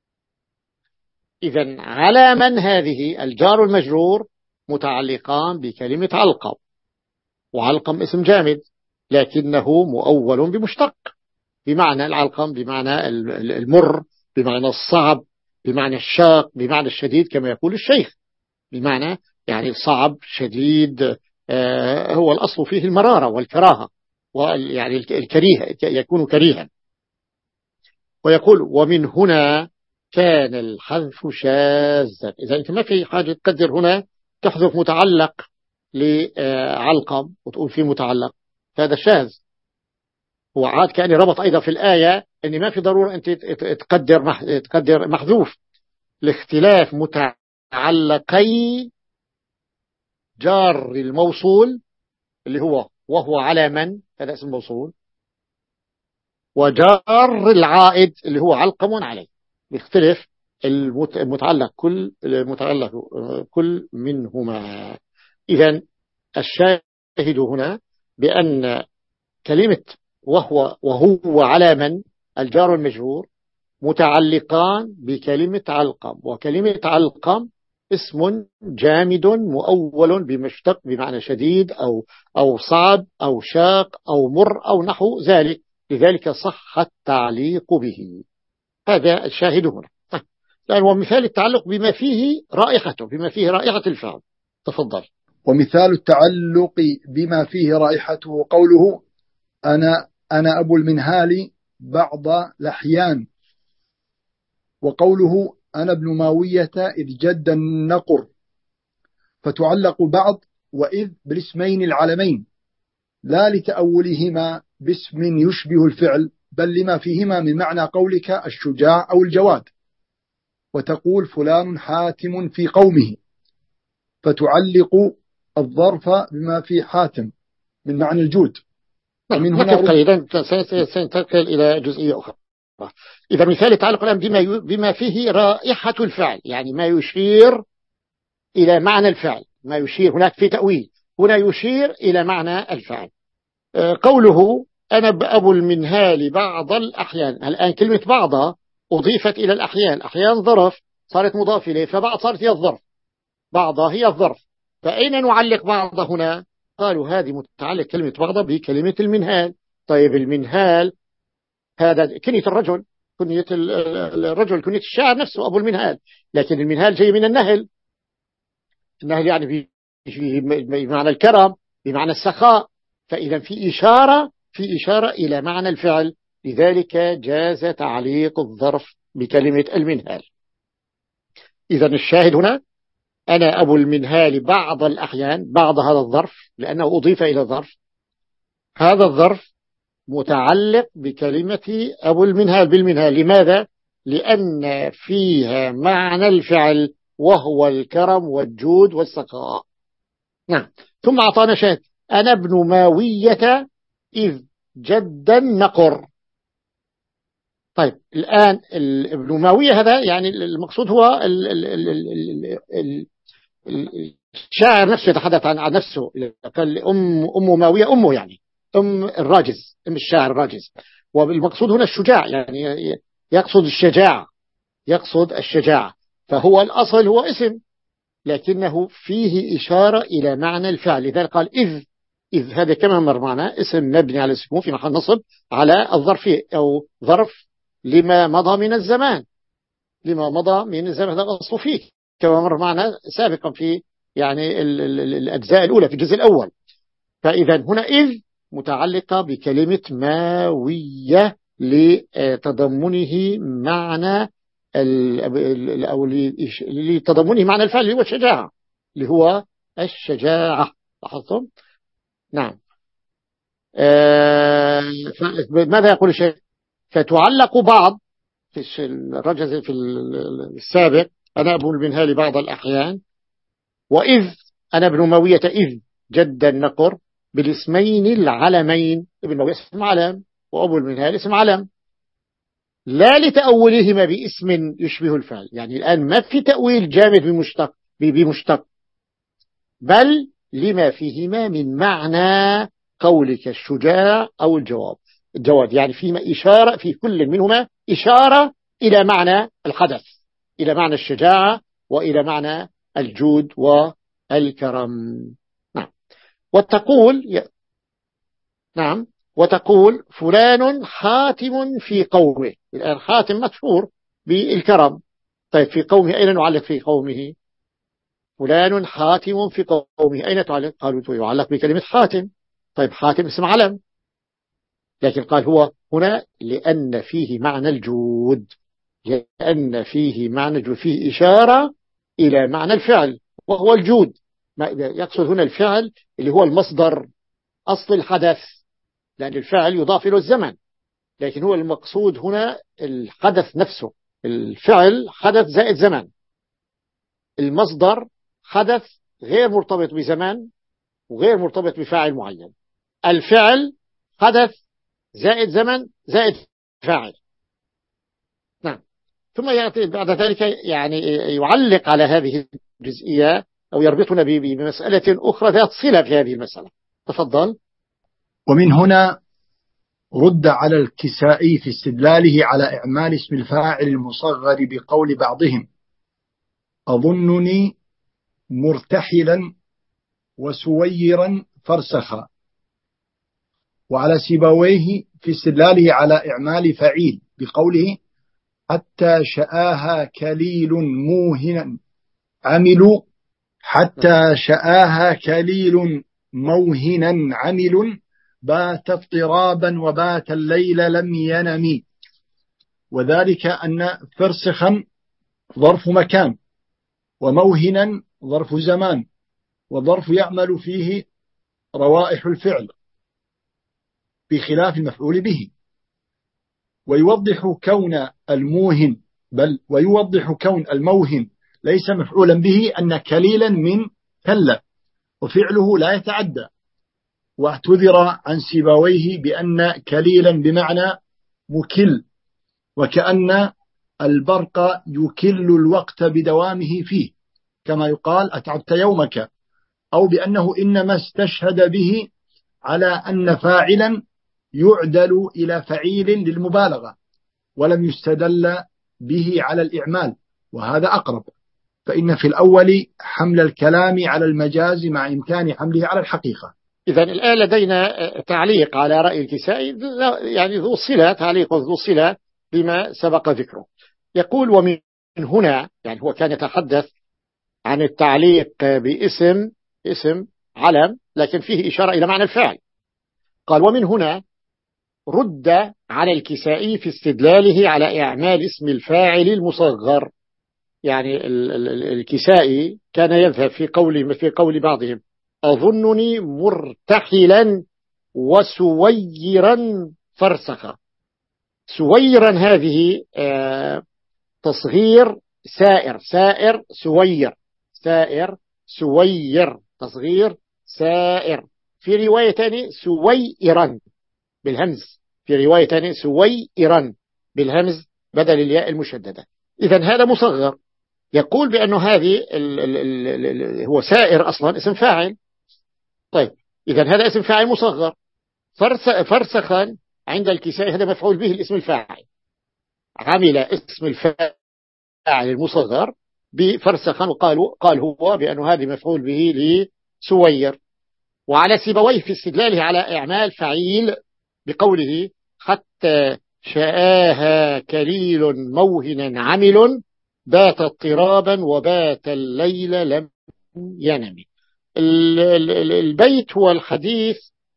إذن على من هذه الجار المجرور متعلقان بكلمة علقم، وعلقم اسم جامد لكنه مؤول بمشتق، بمعنى العلقم بمعنى المر، بمعنى الصعب، بمعنى الشاق، بمعنى الشديد كما يقول الشيخ، بمعنى يعني صعب شديد. آه هو الأصل فيه المرارة والكراهة، يعني الكريه يكون كريها. ويقول ومن هنا كان الحذف شاذا. إذا أنت ما في حاجة تقدر هنا تحذف متعلق لعلقم وتقول فيه متعلق، هذا شاذ. هو عاد كأني ربط أيضا في الآية أن ما في ضرورة أنت تقدر تقدر محذوف لاختلاف متعلقي جار الموصول اللي هو وهو على من، هذا اسم موصول، وجار العائد اللي هو علقم عليه، بيختلف المتعلق كل المتعلق كل منهما. إذن الشاهد هنا بأن كلمة وهو وهو على من الجار المجرور متعلقان بكلمة علقم، وكلمة علقم اسم جامد مؤول بمشتق بمعنى شديد أو أو صعب أو شاق أو مر أو نحو ذلك، لذلك صح التعليق به. هذا الشاهد هنا. لأن هو مثال التعلق بما فيه رائحته، بما فيه رائحة الفعل. تفضل. ومثال التعلق بما فيه رائحته قوله أنا أنا أبو المنهال بعض الأحيان، وقوله أنا ابن ماوية إذ جد النقر، فتعلق بعض وإذ بالاسمين العلمين لا لتأولهما باسم يشبه الفعل، بل لما فيهما من معنى قولك الشجاع أو الجواد. وتقول فلان حاتم في قومه، فتعلق الظرف بما في حاتم من معنى الجود. من هنا قليلا سننتقل إلى جزئية أخرى. إذا مثال التعلق الآن بما, بما فيه رائحة الفعل، يعني ما يشير إلى معنى الفعل، ما يشير هناك في تأويل، هنا يشير إلى معنى الفعل. قوله أنا أبو المنهال بعض الأحيان، الآن كلمة بعض أضيفت إلى الأحيان، أحيان ظرف صارت مضاف إليه، فبعض صارت هي الظرف، بعض هي الظرف. فأين نعلق بعض هنا؟ قالوا هذه متعلق كلمة بعض بكلمة المنهال. طيب المنهال هذا كنية الرجل، كنية الرجل كنية الشاعر نفسه أبو المنهال، لكن المنهال جاي من النهل، النهل يعني بمعنى الكرم، بمعنى السخاء. فإذا في إشارة في إشارة إلى معنى الفعل، لذلك جاز تعليق الظرف بكلمة المنهال. إذا الشاهد هنا أنا أبو المنهال بعض الأحيان، بعض هذا الظرف لأنه أضيف إلى الظرف، هذا الظرف متعلق بكلمة أبو المنهال بالمنهال. لماذا؟ لأن فيها معنى الفعل، وهو الكرم والجود والسخاء. نعم. ثم أعطانا شاهد: أنا ابن ماوية إذ جدا نقر. طيب الآن ابن ماوية هذا يعني المقصود هو ال ال ال ال ال ال الشاعر نفسه يتحدث عن عن نفسه، قال أم أم ماوية، أمه يعني أم الراجز، أم الشاعر الراجز. والمقصود هنا الشجاع، يعني يقصد الشجاعة، يقصد الشجاعة. فهو الأصل هو اسم، لكنه فيه إشارة إلى معنى الفعل، لذلك قال إذ. إذ هذا كما مر معنا اسم مبني على السكون في محل نصب على الظرفية أو ظرف لما مضى من الزمان، لما مضى من الزمان، هذا الأصل فيه كما مر معنا سابقا في يعني ال ال ال الأجزاء الأولى في الجزء الأول. فإذا هنا إذ متعلقة بكلمة ماوية لتضمنه معنى أو لتضمنه معنى الفعل اللي هو الشجاعة، اللي هو الشجاعة. لاحظتم؟ نعم. آه ماذا يقول الشيخ؟ فتعلق بعض في الرجز في السابق: أنا أبو المنهال بعض الأحيان، وإذ أنا ابن ماوية إذ جدا نقر، بالاسمين العلمين. ابن ماوية اسم علم وأبو المنهال اسم علم، لا لتأولهما باسم يشبه الفعل. يعني الآن ما في تأويل جامد بمشتق بمشتق، بل لما فيهما من معنى قولك الشجاع أو الجواب الجواد، يعني فيما إشارة، في كل منهما إشارة إلى معنى الحدث، إلى معنى الشجاعة وإلى معنى الجود والكرم. نعم. وتقول ي... نعم وتقول فلان حاتم في قومه. الآن حاتم مشهور بالكرم، طيب في قومه أين نعلق؟ في قومه فلان حاتم في قومه أين تعلق؟ قالوا يعلق بكلمة حاتم. طيب حاتم اسم علم، لكن قال هو هنا لأن فيه معنى الجود، لأن فيه معنى الجود، فيه إشارة إلى معنى الفعل وهو الجود. يقصد هنا الفعل اللي هو المصدر، أصل الحدث، لأن الفعل يضاف إلى الزمن، لكن هو المقصود هنا الحدث نفسه. الفعل حدث زائد زمن، المصدر حدث غير مرتبط بزمان وغير مرتبط بفاعل معين. الفعل حدث زائد زمن زائد فاعل. نعم. ثم يأتي بعد ذلك يعني يعلق على هذه الجزئية أو يربطنا بمسألة أخرى ذات صلة في هذه المسألة. تفضل. ومن هنا رد على الكسائي في استدلاله على إعمال اسم الفاعل المصغر بقول بعضهم أظنني مرتحلا وسويرا فرسخا، وعلى سيبويه في استدلاله على إعمال فعيل بقوله حتى شآها كليل موهنا عملوا، حتى شآها كليل موهنا عمل، بات اضطرابا وبات الليل لم ينم. وذلك أن فرسخا ظرف مكان، وموهنا ظرف زمان، وظرف يعمل فيه روائح الفعل بخلاف المفعول به. ويوضح كون الموهن بل ويوضح كون الموهن ليس مفعولا به أن كليلا من كلا، وفعله لا يتعدى. واعتذر عن سيبويه بأن كليلا بمعنى مكل، وكأن البرق يكل الوقت بدوامه فيه، كما يقال أتعبت يومك، أو بأنه إنما استشهد به على أن فاعلا يعدل إلى فعيل للمبالغة، ولم يستدل به على الإعمال، وهذا أقرب. فإن في الأول حمل الكلام على المجاز مع إمكان حمله على الحقيقة. إذن الآن لدينا تعليق على رأي الكسائي، يعني ذو صلة، تعليق ذو صلة بما سبق ذكره. يقول ومن هنا، يعني هو كان يتحدث عن التعليق باسم اسم علم لكن فيه إشارة إلى معنى الفعل. قال ومن هنا رد على الكسائي في استدلاله على إعمال اسم الفاعل المصغر. يعني الكسائي كان يذهب في قول في قول بعضهم أظنني مرتحلا وسويرا فرسخا. سويرا هذه تصغير سائر سائر سوير سائر سوير تصغير سائر. في رواية تانية سويرا بالهمز، في رواية تانية سويرا بالهمز بدل الياء المشددة. إذن هذا مصغر. يقول بأنه هذه ال ال ال ال هو سائر أصلا اسم فاعل. طيب إذن هذا اسم فاعل مصغر. فرس فرسخا عند الكسائي هذا مفعول به الاسم الفاعل، عمل اسم الفاعل المصغر بفرسخا، وقالوا قال هو بأنه هذا مفعول به لسوير. وعلى سيبويه في استدلاله على إعمال فعيل بقوله حتى شآها كليل موهنا عمل بات اضطرابا وبات الليل لم ينم. البيت هو الحديث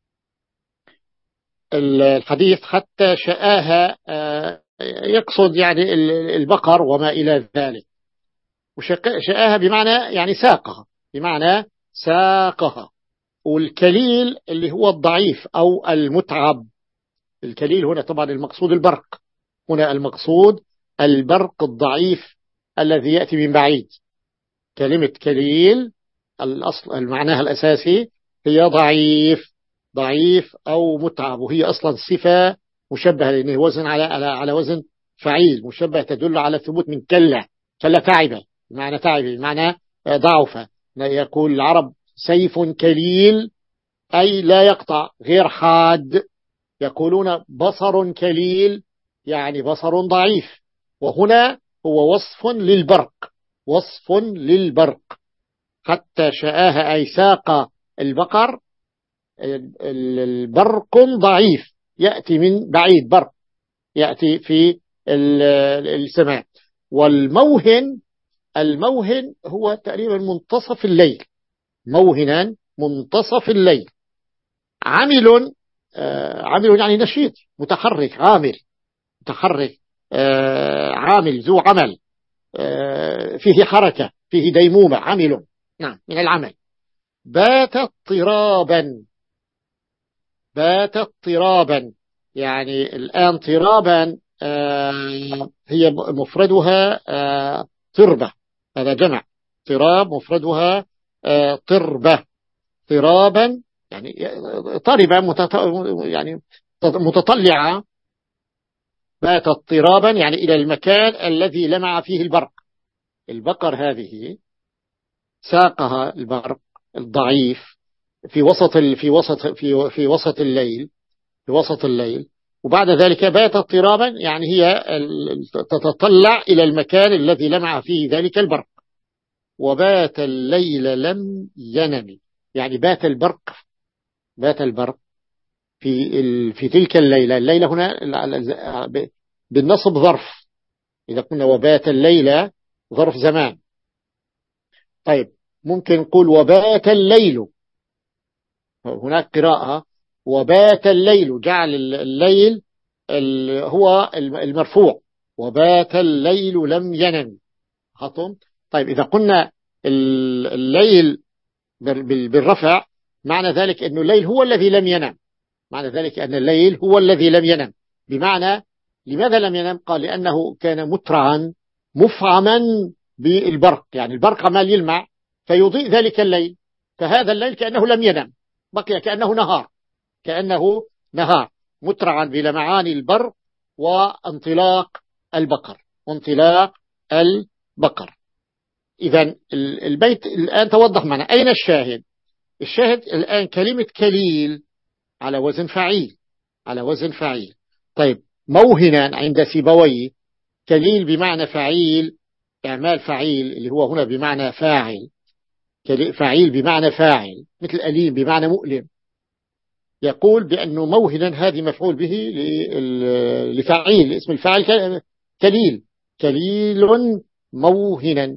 الحديث حتى شآها يقصد يعني البقر وما إلى ذلك، وشآها بمعنى يعني ساقها، بمعنى ساقها. والكليل اللي هو الضعيف أو المتعب. الكليل هنا طبعا المقصود البرق، هنا المقصود البرق الضعيف الذي يأتي من بعيد. كلمة كليل الأصل المعناها الأساسي هي ضعيف ضعيف أو متعب، وهي أصلا صفة مشبهة لأنه وزن على على على وزن فعيل، مشبه تدل على ثبوت من كلة كلة تعبة، معنى تعبة معنى ضعف. يقول العرب سيف كليل أي لا يقطع غير حاد. يقولون بصر كليل يعني بصر ضعيف، وهنا هو وصف للبرق، وصف للبرق. حتى شآها أي ساق البقر البرق ضعيف يأتي من بعيد، برق يأتي في السماء. والموهن الموهن هو تقريبا منتصف الليل، موهنا منتصف الليل. عامل عامل يعني نشيط متحرك، عامل متحرك عامل ذو عمل فيه حركة فيه ديمومة، عامل نعم من العمل. بات اضطرابا بات اضطرابا يعني الآن اضطرابا هي مفردها طربة، هذا جمع اضطراب مفردها طربة. اضطرابا يعني طربة يعني متطلعة. بات اضطرابا يعني إلى المكان الذي لمع فيه البرق. البقر هذه ساقها البرق الضعيف في وسط في وسط في في وسط الليل في وسط الليل وبعد ذلك بات اضطرابا يعني هي تتطلع إلى المكان الذي لمع فيه ذلك البرق. وبات الليل لم ينم يعني بات البرق بات البرق في في تلك الليلة. الليلة هنا بالنصب ظرف، إذا كنا وبات الليلة ظرف زمان. طيب ممكن نقول وبات الليل، هناك قراءة وبات الليل، جعل الليل هو المرفوع، وبات الليل لم ينم خطم. طيب إذا قلنا الليل بالرفع معنى ذلك أن الليل هو الذي لم ينم، معنى ذلك أن الليل هو الذي لم ينم. بمعنى لماذا لم ينم؟ قال لأنه كان مترعا مفعما بالبرق، يعني البرق عمال يلمع فيضيء ذلك الليل، فهذا الليل كأنه لم ينم، بقي كأنه نهار، كأنه نهار مترعا بلمعان البرق وانطلاق البقر وانطلاق البقر. إذن البيت الآن توضح معنا. أين الشاهد؟ الشاهد الآن كلمة كليل على وزن فعيل، على وزن فعيل. طيب موهنا عند سيبويه كليل بمعنى فعيل، إعمال فعيل اللي هو هنا بمعنى فاعل، فعيل بمعنى فاعل مثل أليم بمعنى مؤلم. يقول بأنه موهنا هذه مفعول به لفعيل، اسم الفاعل كليل، كليل موهنا.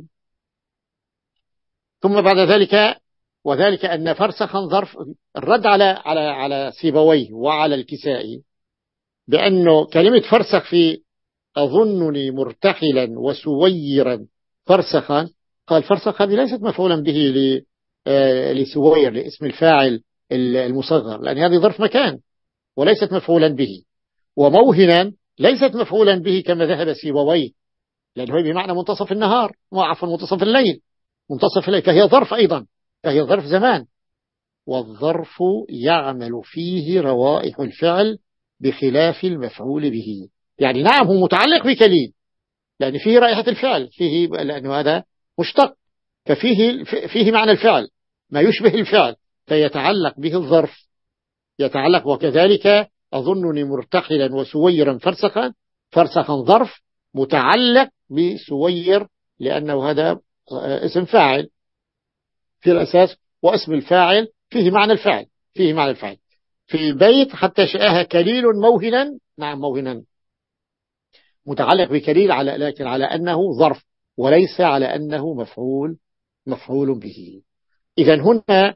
ثم بعد ذلك وذلك أن فرسخا ظرف. الرد على على على سيبويه وعلى الكسائي بأنه كلمة فرسخ في أظنني مرتحلا وسويرا فرسخا، قال فرسخ هذه ليست مفعولا به لسوير لاسم الفاعل المصغر، لأن هذه ظرف مكان وليست مفعولا به. وموهنا ليست مفعولا به كما ذهب سيبويه لأنه هي بمعنى منتصف النهار، عفوا منتصف الليل، منتصف الليل، فهي ظرف أيضا، فهي ظرف زمان. والظرف يعمل فيه روائح الفعل بخلاف المفعول به. يعني نعم هو متعلق بكليل لأن فيه رائحة الفعل، فيه لأنه هذا مشتق، ففيه فيه معنى الفعل ما يشبه الفعل، فيتعلق به الظرف، يتعلق. وكذلك أظنني مرتحلا وسويرا فرسخا، فرسخا ظرف متعلق بسوير لأنه هذا اسم فاعل في الأساس، واسم الفاعل فيه معنى الفعل، فيه معنى الفعل. في البيت حتى شاءها كليل موهنا، نعم موهنا متعلق بكليل على لكن على أنه ظرف وليس على أنه مفعول مفعول به. إذا هنا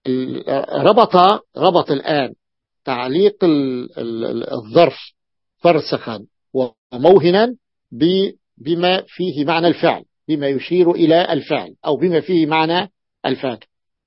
ربط ربط الآن تعليق الظرف فرسخا وموهنا بما فيه معنى الفعل، بما يشير إلى الفعل أو بما فيه معنى الفعل،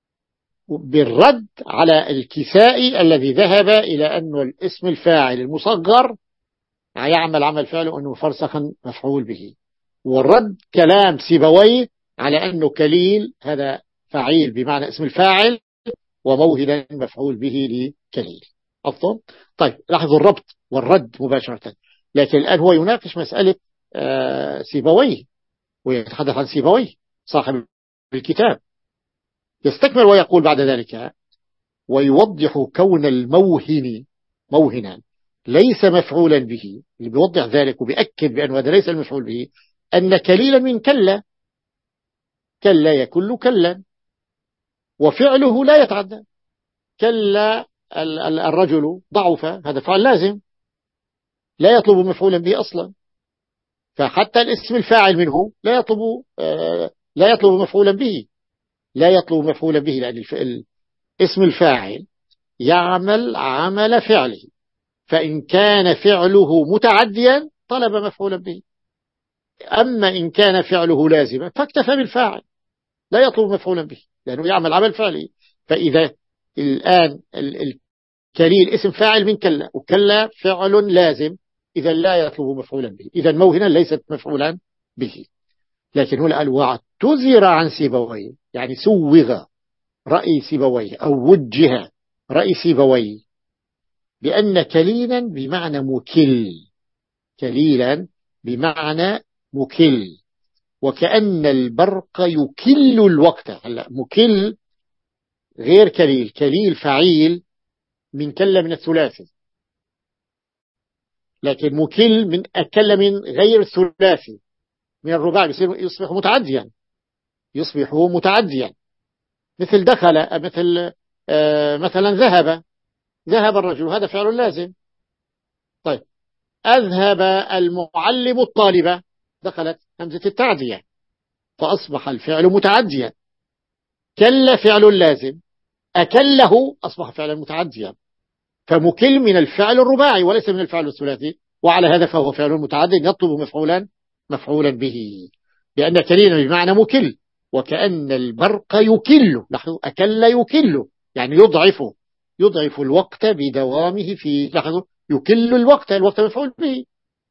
بالرد على الكسائي الذي ذهب إلى أن الاسم الفاعل المصغر يعمل عمل فعله أنه فرسخا مفعول به، والرد كلام سيبويه على أنه كليل هذا فعيل بمعنى اسم الفاعل، وموهنا مفعول به لكليل. أفضل. طيب لاحظوا الربط والرد مباشرة. لكن الآن هو يناقش مسألة سيبويه ويتحدث عن سيبويه صاحب الكتاب، يستكمل ويقول بعد ذلك: ويوضح كون الموهن موهنا ليس مفعولا به، اللي بيوضح ذلك وبيأكد بأن هذا ليس المفعول به، أن كليلا من كلا، كلا يكل كلا، وفعله لا يتعدى. كلا الرجل ضعف، هذا فعل لازم لا يطلب مفعولا به أصلا، فحتى الاسم الفاعل منه لا يطلب لا يطلب مفعولا به، لا يطلب مفعولا به، لأن اسم الفاعل يعمل عمل فعله، فإن كان فعله متعديا طلب مفعولا به، أما إن كان فعله لازما فاكتفى بالفاعل لا يطلب مفعولا به لأنه يعمل عمل فعله. فإذا الآن الكليل اسم فاعل من كلا، وكلا فعل لازم، إذا لا يطلب مفعولا به، إذا موهنا ليست مفعولا به. لكن هنا قال: واعتذر عن سيبويه، يعني سوغ رأي سيبويه أو وجه رأي سيبويه بأن كليلا بمعنى مكل، كليلا بمعنى مكل، وكأن البرق يكل الوقت. هلا مكل غير كليل، كليل فعيل من كل من الثلاثي، لكن مكل من أكل من غير الثلاثي من الرباعي، يصبح متعديا، يصبح متعديا. مثل دخل، مثل آه مثلا ذهب، ذهب الرجل، هذا فعل لازم. طيب أذهب المعلم الطالبة، دخلت همزة التعدية فأصبح الفعل متعديا. كل فعل لازم، أكله أصبح فعلا متعديا، فمكل من الفعل الرباعي وليس من الفعل الثلاثي، وعلى هذا فهو فعل متعد يطلب مفعولا مفعولا به، لأن كليلا بمعنى مكل، وكأن البرق يكل، لاحظوا أكل يكل يعني يضعفه، يضعف الوقت بدوامه في، لاحظوا يكل الوقت، الوقت مفعول به.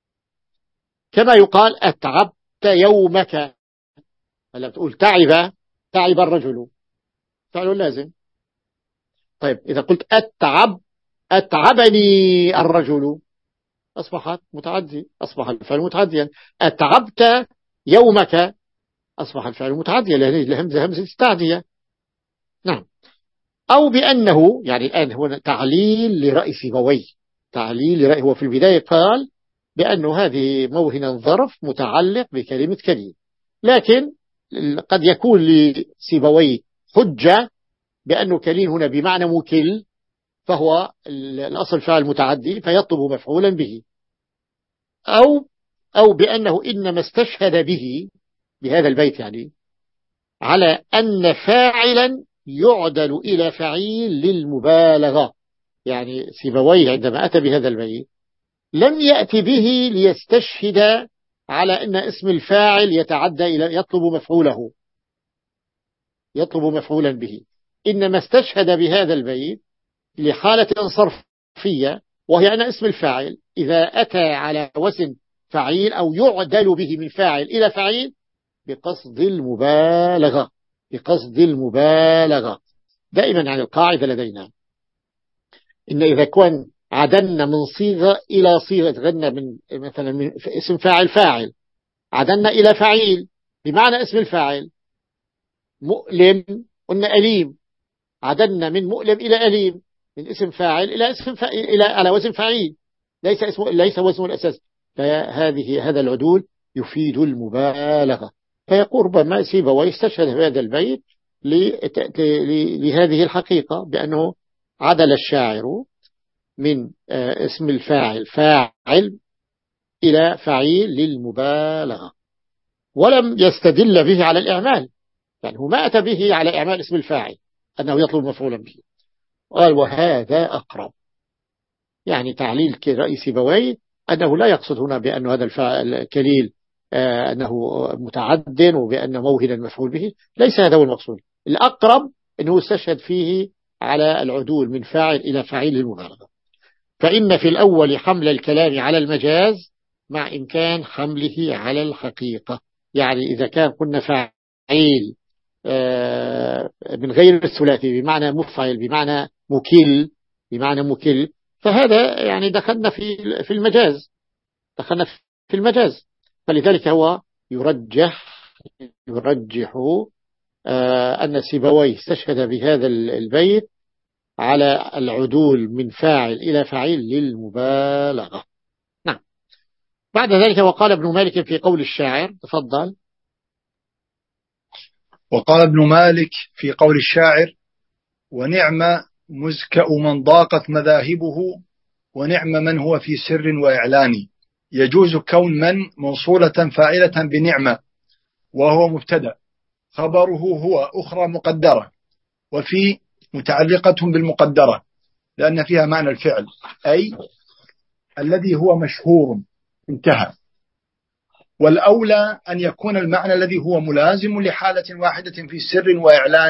كما يقال أتعبت يومك، هلا بتقول تعب، تعب الرجل، فعل لازم. طيب إذا قلت أتعب، أتعبني الرجل، أصبحت متعدي، أصبح الفعل متعديا. أتعبت يومك، أصبح الفعل متعديا لأن الهمزة همزة التعدية. نعم. أو بأنه، يعني الآن هو تعليل لرأي سيبويه، تعليل لرأي، هو في البداية قال بأنه هذه موهنة ظرف متعلق بكلمة كليل، لكن قد يكون لسيبويه حجة بأنه كليل هنا بمعنى مكل، فهو الأصل فعل متعدي فيطلب مفعولا به. أو أو بأنه إنما استشهد به، بهذا البيت يعني، على أن فاعلا يعدل إلى فعيل للمبالغة. يعني سيبويه عندما أتى بهذا البيت لم يأتي به ليستشهد على أن اسم الفاعل يتعدى إلى يطلب مفعوله، يطلب مفعولا به، إنما استشهد بهذا البيت لحالة صرفية، وهي أن اسم الفاعل إذا أتى على وزن فعيل أو يعدل به من فاعل إلى فعيل بقصد المبالغة، بقصد المبالغة. دائما يعني القاعدة لدينا إن إذا كان عدلنا من صيغة إلى صيغة، غنى من مثلا من اسم فاعل فاعل عدلنا إلى فعيل بمعنى اسم الفاعل. مؤلم قلنا أليم، عدلنا من مؤلم إلى أليم، من اسم فاعل إلى اسم فاعل إلى على وزن فعيل، ليس اسمه ليس وزنه الأساس. فهذه هذا العدول يفيد المبالغة. فيقول ربما سيبويه استشهد بهذا البيت لهذه الحقيقة، بأنه عدل الشاعر من اسم الفاعل فاعل إلى فعيل للمبالغة، ولم يستدل به على الإعمال. يعني هو ما أتى به على إعمال اسم الفاعل أنه يطلب مفعولا به. قال وهذا أقرب، يعني تعليل رئيس سيبويه أنه لا يقصد هنا بأن هذا الكليل آه أنه متعد وبأنه موهنا مفعول به، ليس هذا هو المقصود. الأقرب أنه استشهد فيه على العدول من فاعل إلى فعيل للمبالغة. فإن في الأول حمل الكلام على المجاز مع إمكان حمله على الحقيقة. يعني إذا كان قلنا فاعل آه من غير الثلاثي بمعنى مفعل بمعنى مكل بمعنى مكل، فهذا يعني دخلنا في في المجاز، دخلنا في المجاز. فلذلك هو يرجح يرجح آه أن سيبويه استشهد بهذا البيت على العدول من فاعل إلى فعيل للمبالغة. نعم. بعد ذلك وقال ابن مالك في قول الشاعر، تفضل. وقال ابن مالك في قول الشاعر: ونعم مزكأ من ضاقت مذاهبه، ونعم من هو في سر وإعلان. يجوز كون من موصولة فاعلة بنعمة وهو مبتدأ، خبره هو أخرى مقدرة، وفي متعلقة بالمقدرة لأن فيها معنى الفعل، أي الذي هو مشهور، انتهى. والأولى أن يكون المعنى الذي هو ملازم لحالة واحدة في سر وإعلان.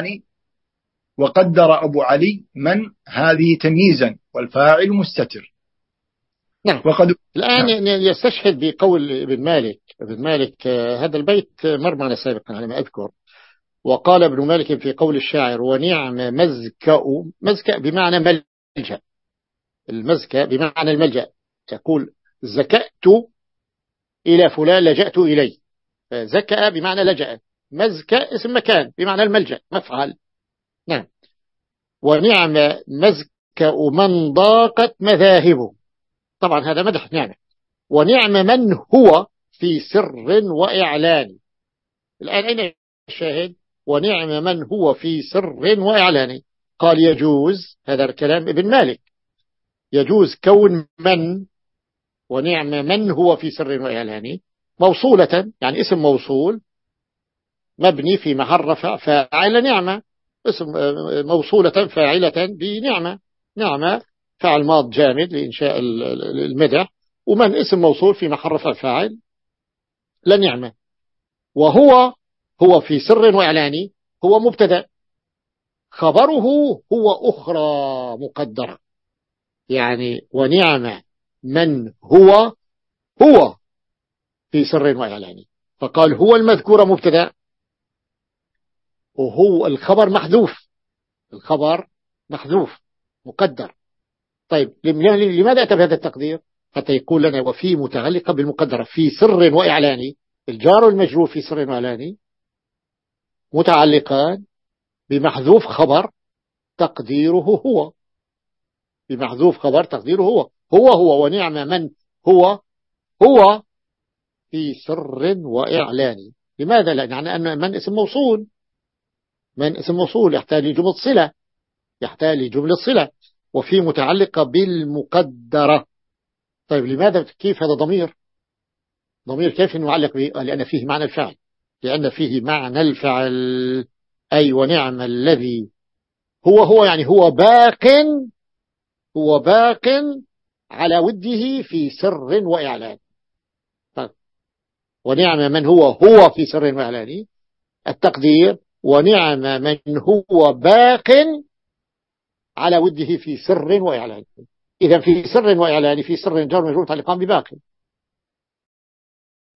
وقدر أبو علي من هذه تمييزا والفاعل مستتر. نعم. وقد الآن نعم. يستشهد بقول ابن مالك. ابن مالك هذا البيت مر معنا سابقا على ما أذكر. وقال ابن مالك في قول الشاعر: ونعم مزكأ. مزكأ بمعنى ملجأ، المزكأ بمعنى الملجأ. يقول زكأت إلى فلان لجأت إليه، زكأ بمعنى لجأ، مزكأ اسم مكان بمعنى الملجأ مفعل. نعم. ونعم مزكأ من ضاقت مذاهبه، طبعا هذا مدح نعمة. ونعم من هو في سر وإعلان. الآن أين الشاهد؟ ونعم من هو في سر وإعلان. قال يجوز، هذا الكلام ابن مالك، يجوز كون من ونعم من هو في سر وإعلان موصولة، يعني اسم موصول مبني في محل رفع فاعل نعمة، اسم موصولة فاعلة بنعمة. نعمة فعل ماض جامد لإنشاء المدح، ومن اسم موصول في محل رفع فاعل لنعمة. وهو هو في سر وإعلان هو مبتدأ، خبره هو أخرى مقدرة. يعني ونعم من هو هو في سر وإعلان، فقال هو المذكور مبتدأ وهو الخبر محذوف، الخبر محذوف مقدر. طيب لماذا أتى بهذا التقدير؟ حتى يقول لنا وفي متعلقة بالمقدرة في سر وإعلان. الجار والمجرور في سر وإعلان متعلقان بمحذوف خبر تقديره هو، بمحذوف خبر تقديره هو هو هو ونعم من هو هو في سر وإعلان. لماذا؟ لأن أن من اسم موصول، من اسم موصول يحتاج لجملة صلة، يحتاج لجملة صلة، وفي متعلقة بالمقدرة. طيب لماذا؟ كيف هذا ضمير؟ ضمير كيف نعلق به؟ لأن فيه معنى الفعل، لأن فيه معنى الفعل. أي ونعم الذي هو هو يعني هو باق، هو باق على وده في سر وإعلان. طيب. ونعم من هو هو في سر وإعلان، التقدير ونعم من هو باق على وده في سر وإعلان. إذا في سر وإعلان، في سر جار مجرور متعلقان بباق.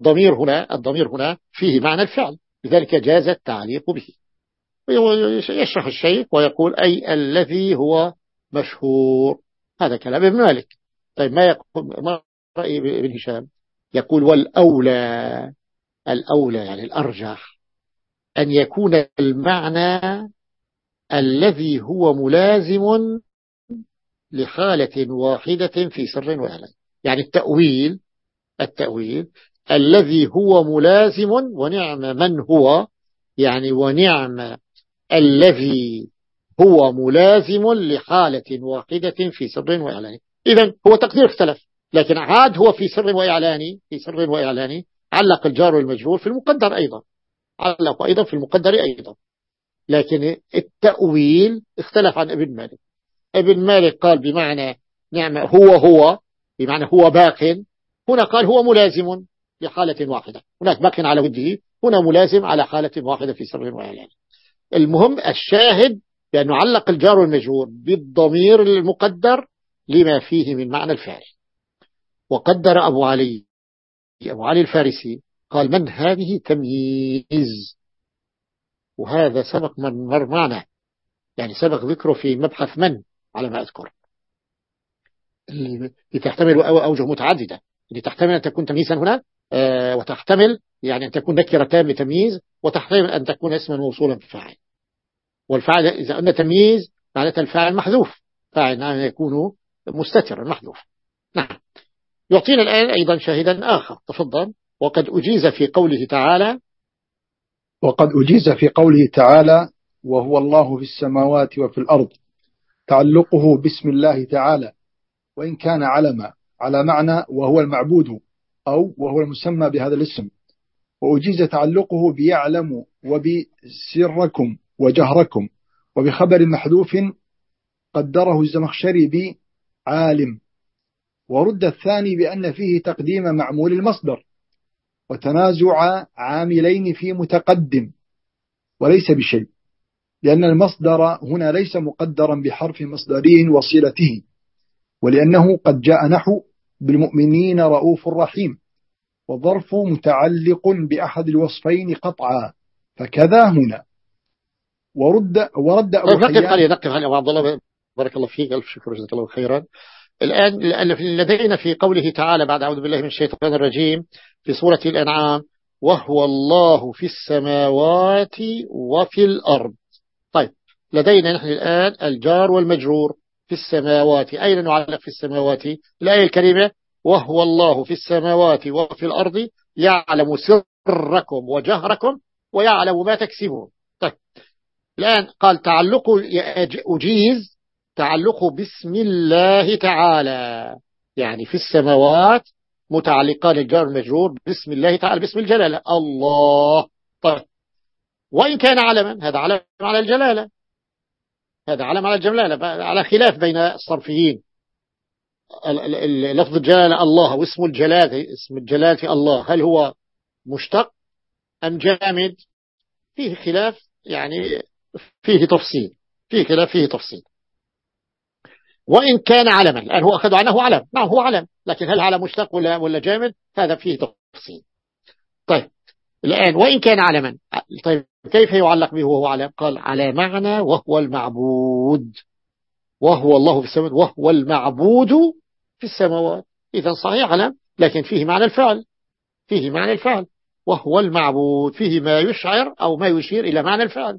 الضمير هنا الضمير هنا فيه معنى الفعل، لذلك جاز التعليق به. يشرح الشيخ ويقول أي الذي هو مشهور. هذا كلام ابن مالك. طيب ما يقول ما رأي ابن هشام؟ يقول والأولى، الأولى يعني الأرجح أن يكون المعنى الذي هو ملازم لحالة واحدة في سر وإعلان. يعني التأويل التأويل الذي هو ملازم، ونعم من هو، يعني ونعم الذي هو ملازم لحالة واحدة في سر وإعلان. إذن هو تقدير اختلف، لكن عاد هو في سر وإعلان في سر وإعلان علق الجار والمجرور في المقدر أيضا، علق أيضا في المقدر أيضا. لكن التأويل اختلف عن ابن مالك. ابن مالك قال بمعنى نعم هو هو بمعنى هو باق، هنا قال هو ملازم لحالة واحدة، هناك باق على وجهه، هنا ملازم على حالة واحدة في سر وإعلان. المهم الشاهد بأنه علق الجار والمجرور بالضمير المقدر لما فيه من معنى الفعل. وقدر أبو علي أبو علي الفارسي قال من هذه تمييز، وهذا سبق من مر معنا، يعني سبق ذكره في مبحث من على ما أذكر، اللي تحتمل أوجه متعددة، اللي تحتمل أن تكون تمييزا هنا آه وتحتمل يعني أن تكون نكرة تامة تمييز، وتحتمل أن تكون اسما موصولا بفاعل. والفاعل إذا أن تمييز معناته الفاعل محذوف، فاعل أن يكون مستتر محذوف. نعم. يعطينا الآن أيضا شاهدا آخر، تفضل. وقد أجيز في قوله تعالى وقد أجيز في قوله تعالى وهو الله في السماوات وفي الأرض، تعلقه باسم الله تعالى، وإن كان علما على معنى وهو المعبود أو وهو المسمى بهذا الاسم. وأجيز تعلقه بيعلم وبسركم وجهركم، وبخبر محذوف قدره الزمخشري بعالم. ورد الثاني بأن فيه تقديم معمول المصدر وتنازع عاملين في متقدم وليس بشيء، لأن المصدر هنا ليس مقدرا بحرف مصدري وصلته، ولأنه قد جاء نحو بالمؤمنين رؤوف رحيم، والظرف متعلق بأحد الوصفين قطعا، فكذا هنا. ورد ورد أبو نقف حيان. عليه نقف عليه أبو عبد الله، بارك الله فيك، ألف شكر جزاك الله خيرا. الآن لدينا في قوله تعالى بعد أعوذ بالله من الشيطان الرجيم في سورة الأنعام وهو الله في السماوات وفي الأرض. طيب لدينا نحن الآن الجار والمجرور في السماوات، أين نعلق في السماوات؟ الآية الكريمة وهو الله في السماوات وفي الأرض يعلم سركم وجهركم ويعلم ما تكسبون. طيب الآن قال تعلق أجيز تعلق باسم الله تعالى، يعني في السماوات متعلقان الجار المجرور باسم الله تعالى، باسم الجلالة الله. طيب وإن كان علما، هذا علم على الجلالة، هذا علم على الجلالة، على خلاف بين الصرفيين. لفظ الجلالة الله واسم الجلالة اسم الجلالة الله، هل هو مشتق أم جامد؟ فيه خلاف، يعني فيه تفصيل فيه خلاف فيه تفصيل. وإن كان علما، الآن هو أخذ عنه علم، نعم هو علم، لكن هل علم مشتق ولا ولا جامد؟ هذا فيه تفصيل. طيب الآن وإن كان علما، طيب كيف يعلق به وهو علم؟ قال على معنى وهو المعبود، وهو الله في السماوات وهو المعبود في السماوات. إذا صحيح علم، لكن فيه معنى الفعل، فيه معنى الفعل وهو المعبود، فيه ما يشعر أو ما يشير إلى معنى الفعل.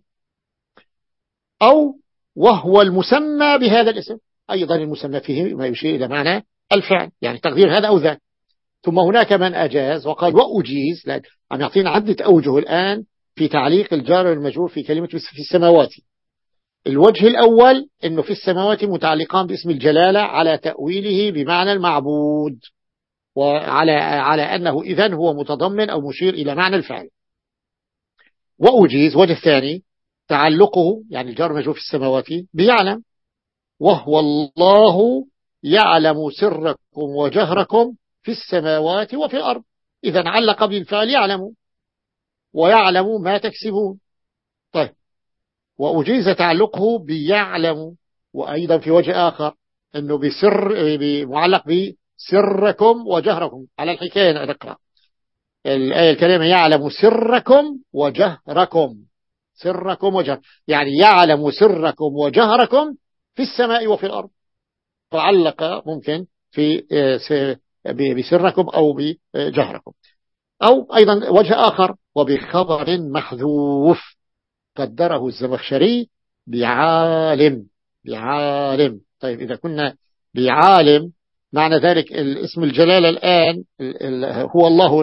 أو وهو المسمى بهذا الاسم، أيضا المسمى فيه ما يشير إلى معنى الفعل، يعني تقدير هذا أو ذاك. ثم هناك من أجاز وقال وأجيز، لأن عم يعطينا عدة أوجه الآن في تعليق الجار والمجرور في كلمة في السماوات. الوجه الأول أنه في السماوات متعلقان باسم الجلالة على تأويله بمعنى المعبود، وعلى على أنه إذن هو متضمن أو مشير إلى معنى الفعل. وأجيز وجه ثاني تعلقه، يعني الجار والمجرور في السماوات بيعلم، وهو الله يعلم سركم وجهركم في السماوات وفي الأرض. إذن علق بالفعل يعلم، ويعلم ما تكسبون. طيب وأجيز تعلقه بيعلم، وأيضا في وجه آخر أنه بسر معلق بسركم وجهركم على الحكاية نقرأ الآية الكريمة يعلم سركم وجهركم، سركم وجهر، يعني يعلم سركم وجهركم في السماء وفي الأرض، فعلق ممكن في بسركم أو بجهركم. أو أيضا وجه آخر، وبخبر محذوف قدره الزمخشري بعالم، بعالم. طيب إذا كنا بعالم، معنى ذلك اسم الجلالة الآن هو الله،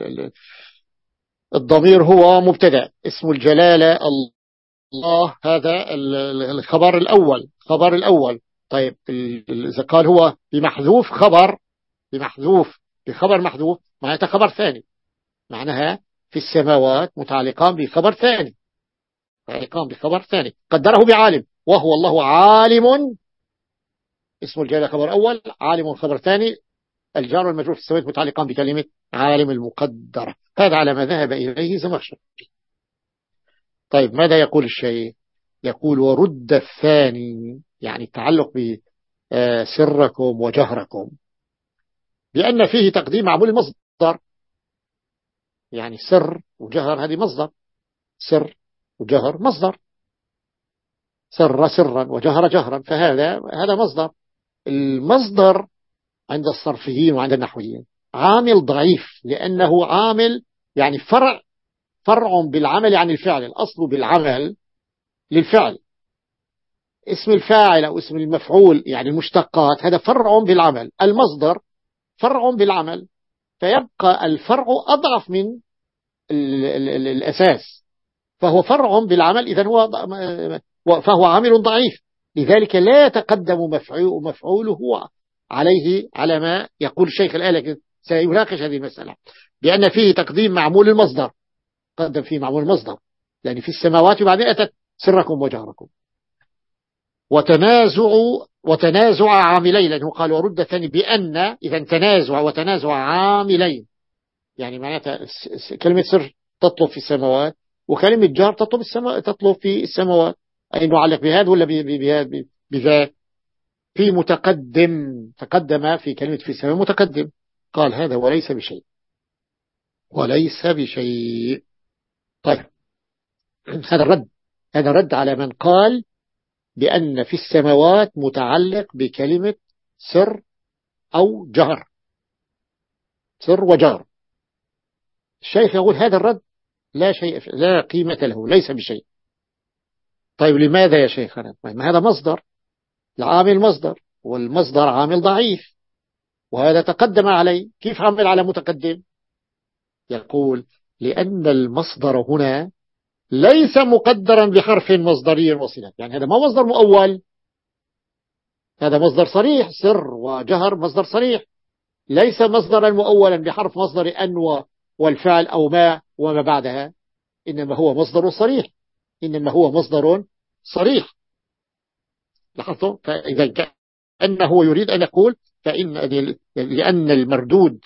الضمير هو مبتدأ، اسم الجلالة الله هذا الخبر الأول، خبر الأول. طيب إذا قال هو بمحذوف خبر، بمحذوف بخبر محذوف، معناتها خبر ثاني، معناها في السماوات متعلقان بخبر ثاني، متعلقان بخبر ثاني قدره بعالم، وهو الله عالم، اسم الجلالة خبر أول، عالم خبر ثاني، الجار والمجرور في السماوات متعلقان بكلمة عالم المقدرة. هذا على ما ذهب إليه زمخشري. طيب ماذا يقول الشيء؟ يقول ورد الثاني، يعني التعلق بسركم وجهركم، بأن فيه تقديم معمول المصدر، يعني سر وجهر هذه مصدر، سر وجهر مصدر، سر سرا وجهر جهرا، فهذا هذا مصدر. المصدر عند الصرفيين وعند النحويين عامل ضعيف، لأنه عامل يعني فرع، فرع بالعمل عن الفعل، الأصل بالعمل للفعل، اسم الفاعل أو اسم المفعول يعني المشتقات هذا فرع بالعمل، المصدر فرع بالعمل، فيبقى الفرع أضعف من ال ال ال الأساس، فهو فرع بالعمل، إذن هو فهو عامل ضعيف، لذلك لا يتقدم مفعوله عليه على ما يقول الشيخ الآن، لكن سيناقش هذه المسألة، بأن فيه تقديم معمول المصدر، قدم فيه معمول المصدر، يعني في السماوات، وبعدين أتت سركم وجهركم. وتنازع وتنازع عاملين، لأنه قال ورد ثاني بأن، إذا تنازع وتنازع عاملين، يعني معناتها كلمة سر تطلب في السماوات، وكلمة جار تطلب السماء تطلب في السماوات، أي نعلق بهذا ولا بذاك؟ في متقدم، تقدم في كلمة في السماء متقدم، قال هذا وليس بشيء، وليس بشيء. طيب هذا الرد، هذا رد على من قال بأن في السماوات متعلق بكلمة سر أو جهر، سر وجهر. الشيخ يقول هذا الرد لا شيء، لا قيمة له، ليس بشيء. طيب لماذا يا شيخنا؟ ما هذا مصدر، العامل مصدر، والمصدر عامل ضعيف، وهذا تقدم عليه، كيف عمل على متقدم؟ يقول لأن المصدر هنا ليس مقدرا بحرف مصدري وصلة، يعني هذا ما مصدر مؤول، هذا مصدر صريح، سر وجهر مصدر صريح، ليس مصدرا مؤولا بحرف مصدر أن والفعل أو ما وما بعدها، إنما هو مصدر صريح، إنما هو مصدر صريح. لاحظتم؟ فإذا كأنه يريد أن يقول فإن لأن المردود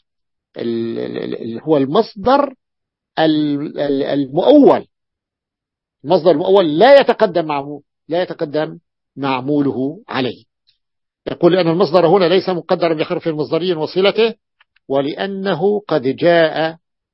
هو المصدر المؤول، المصدر المؤول لا يتقدم معمول، لا يتقدم معموله عليه. يقول لأن المصدر هنا ليس مقدرا بحرف مصدري وصلته، ولأنه قد جاء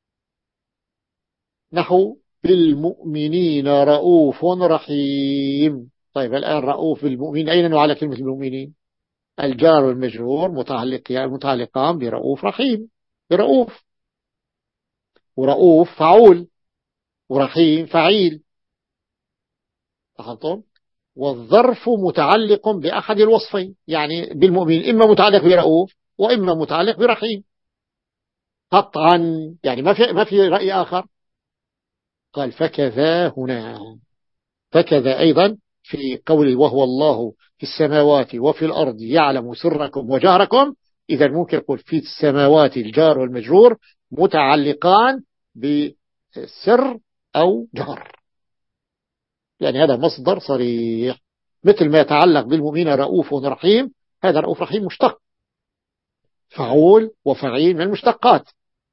نحو بالمؤمنين رؤوف رحيم. طيب الآن رؤوف بالمؤمنين أين على كلمة المؤمنين؟ الجار والمجرور متعلقان برؤوف رحيم، برؤوف، ورؤوف فعول ورحيم فعيل، لاحظتم؟ والظرف متعلق بأحد الوصفين، يعني بالمؤمن إما متعلق برؤوف وإما متعلق برحيم قطعا، يعني ما في ما في رأي آخر. قال فكذا هنا، فكذا أيضا في قوله وهو الله في السماوات وفي الأرض يعلم سركم وجهركم، إذا ممكن يقول في السماوات الجار والمجرور متعلقان بسر أو جهر، يعني هذا مصدر صريح، مثل ما يتعلق بالمؤمنين رؤوف رحيم، هذا رؤوف رحيم مشتق، فعول وفعيل من المشتقات،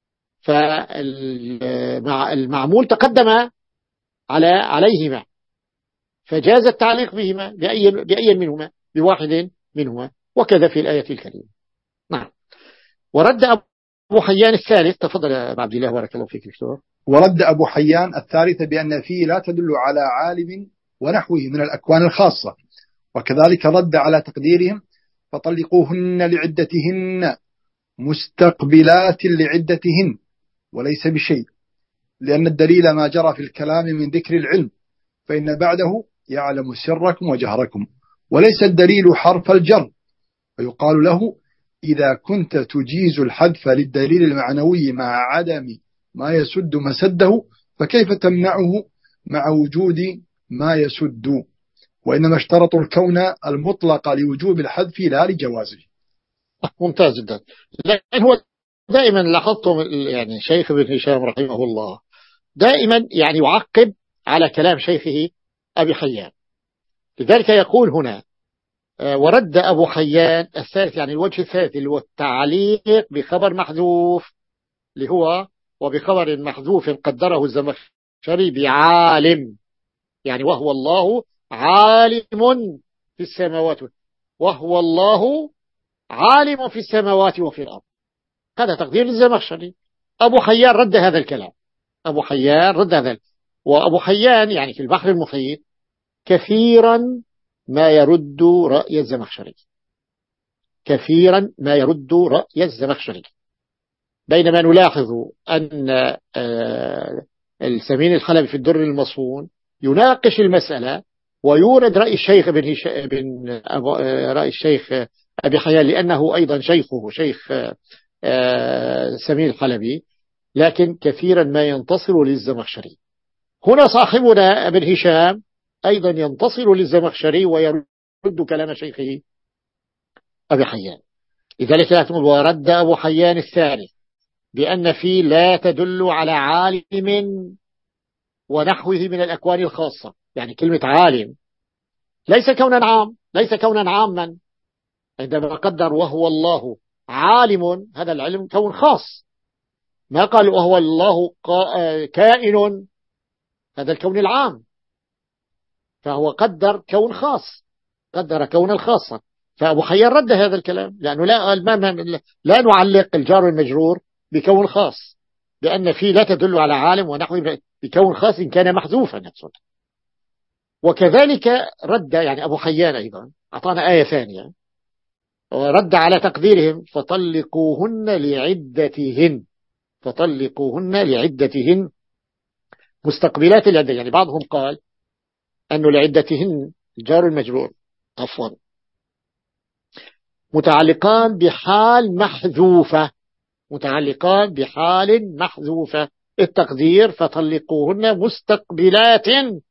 فالمعمول تقدم على عليهما، فجاز التعليق بهما بأي, بأي منهما، بواحد منهما، وكذا في الآية الكريمة. نعم. ورد أبو أبو حيان الثالث، تفضل يا عبد الله بارك الله فيك دكتور. ورد أبو حيان الثالث بأن فيه لا تدل على عالم ونحوه من الأكوان الخاصة، وكذلك رد على تقديرهم فطلقوهن لعدتهن مستقبلات لعدتهن وليس بشيء، لأن الدليل ما جرى في الكلام من ذكر العلم، فإن بعده يعلم سركم وجهركم، وليس الدليل حرف الجر، فيقال له إذا كنت تجيز الحذف للدليل المعنوي مع عدم ما يسد مسده فكيف تمنعه مع وجود ما يسد، وإنما اشترطوا الكون المطلق لوجوب الحذف لا لجوازه. ممتاز جدا. لأن هو دائما لاحظتم يعني شيخ ابن هشام رحمه الله دائما يعني يعقب على كلام شيخه أبي حيان، لذلك يقول هنا ورد أبو حيان الثالث، يعني الوجه الثالث اللي هو التعليق بخبر محذوف، اللي هو وبخبر محذوف قدره الزمخشري بعالم، يعني وهو الله عالم في السماوات، وهو الله عالم في السماوات وفي الأرض، هذا تقدير للزمخشري. أبو حيان رد هذا الكلام، أبو حيان رد هذا، وأبو حيان يعني في البحر المحيط كثيرا ما يرد رأي الزمخشري، كثيرا ما يرد رأي الزمخشري، بينما نلاحظ أن السمين الحلبي في الدر المصون يناقش المسألة ويورد رأي الشيخ بن, هش... بن أبو... رأي الشيخ أبي حيان، لأنه أيضا شيخه شيخ سمين الحلبي، لكن كثيرا ما ينتصر للزمخشري. هنا صاحبنا ابن هشام أيضا ينتصر للزمخشري ويرد كلام شيخه أبي حيان، لذلك لا تقول ورد أبو حيان الثالث بأن في لا تدل على عالم ونحوه من الأكوان الخاصة، يعني كلمة عالم ليس كونا عام، ليس كونا عاما، عندما قدر وهو الله عالم هذا العلم كون خاص، ما قال وهو الله كائن هذا الكون العام، فهو قدر كون خاص، قدر كونا خاصا. فأبو حيان رد هذا الكلام، لأنه لا, لا نعلق الجار والمجرور بكون خاص، لأن فيه لا تدل على عالم ونحوه بكون خاص إن كان محذوفا نفسه. وكذلك رد يعني أبو حيان أيضا أعطانا آية ثانية ورد على تقديرهم فطلقوهن لعدتهن، فطلقوهن لعدتهن مستقبلات العدة، يعني بعضهم قال أنه لعدتهن الجار المجرور عفوا متعلقان بحال محذوفة، متعلقان بحال محذوفة، التقدير فطلقوهن مستقبلات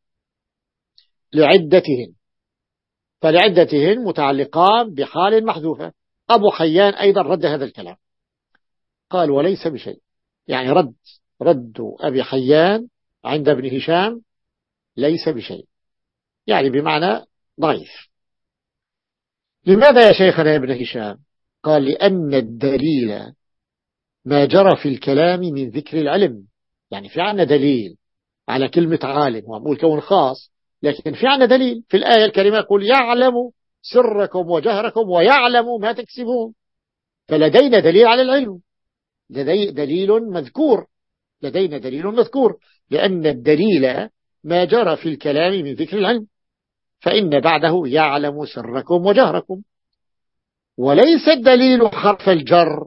لعدتهن، فلعدتهن متعلقان بحال محذوفة. أبو حيان أيضا رد هذا الكلام، قال وليس بشيء، يعني رد رد أبي حيان عند ابن هشام ليس بشيء، يعني بمعنى ضعيف. لماذا يا شيخنا ابن هشام؟ قال لأن الدليل ما جرى في الكلام من ذكر العلم، يعني في عنا دليل على كلمة عالم ومقول كون خاص، لكن في عنا دليل في الآية الكريمة يقول يعلم سركم وجهركم ويعلم ما تكسبون، فلدينا دليل على العلم، لدي دليل مذكور، لدينا دليل مذكور، لأن الدليل ما جرى في الكلام من ذكر العلم، فإن بعده يعلم سركم وجهركم، وليس الدليل حرف الجر،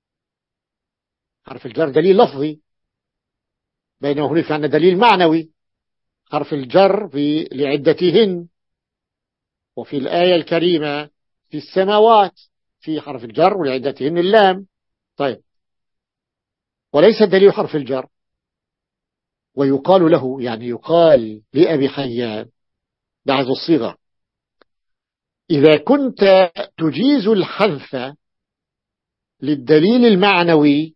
حرف الجر دليل لفظي، بينما هناك عندنا دليل معنوي، حرف الجر في لعدتهن، وفي الآية الكريمة في السماوات في حرف الجر ولعدتهن اللام. طيب وليس الدليل حرف الجر، ويقال له يعني يقال لأبي حيان بعض الصيغة إذا كنت تجيز الحذف للدليل المعنوي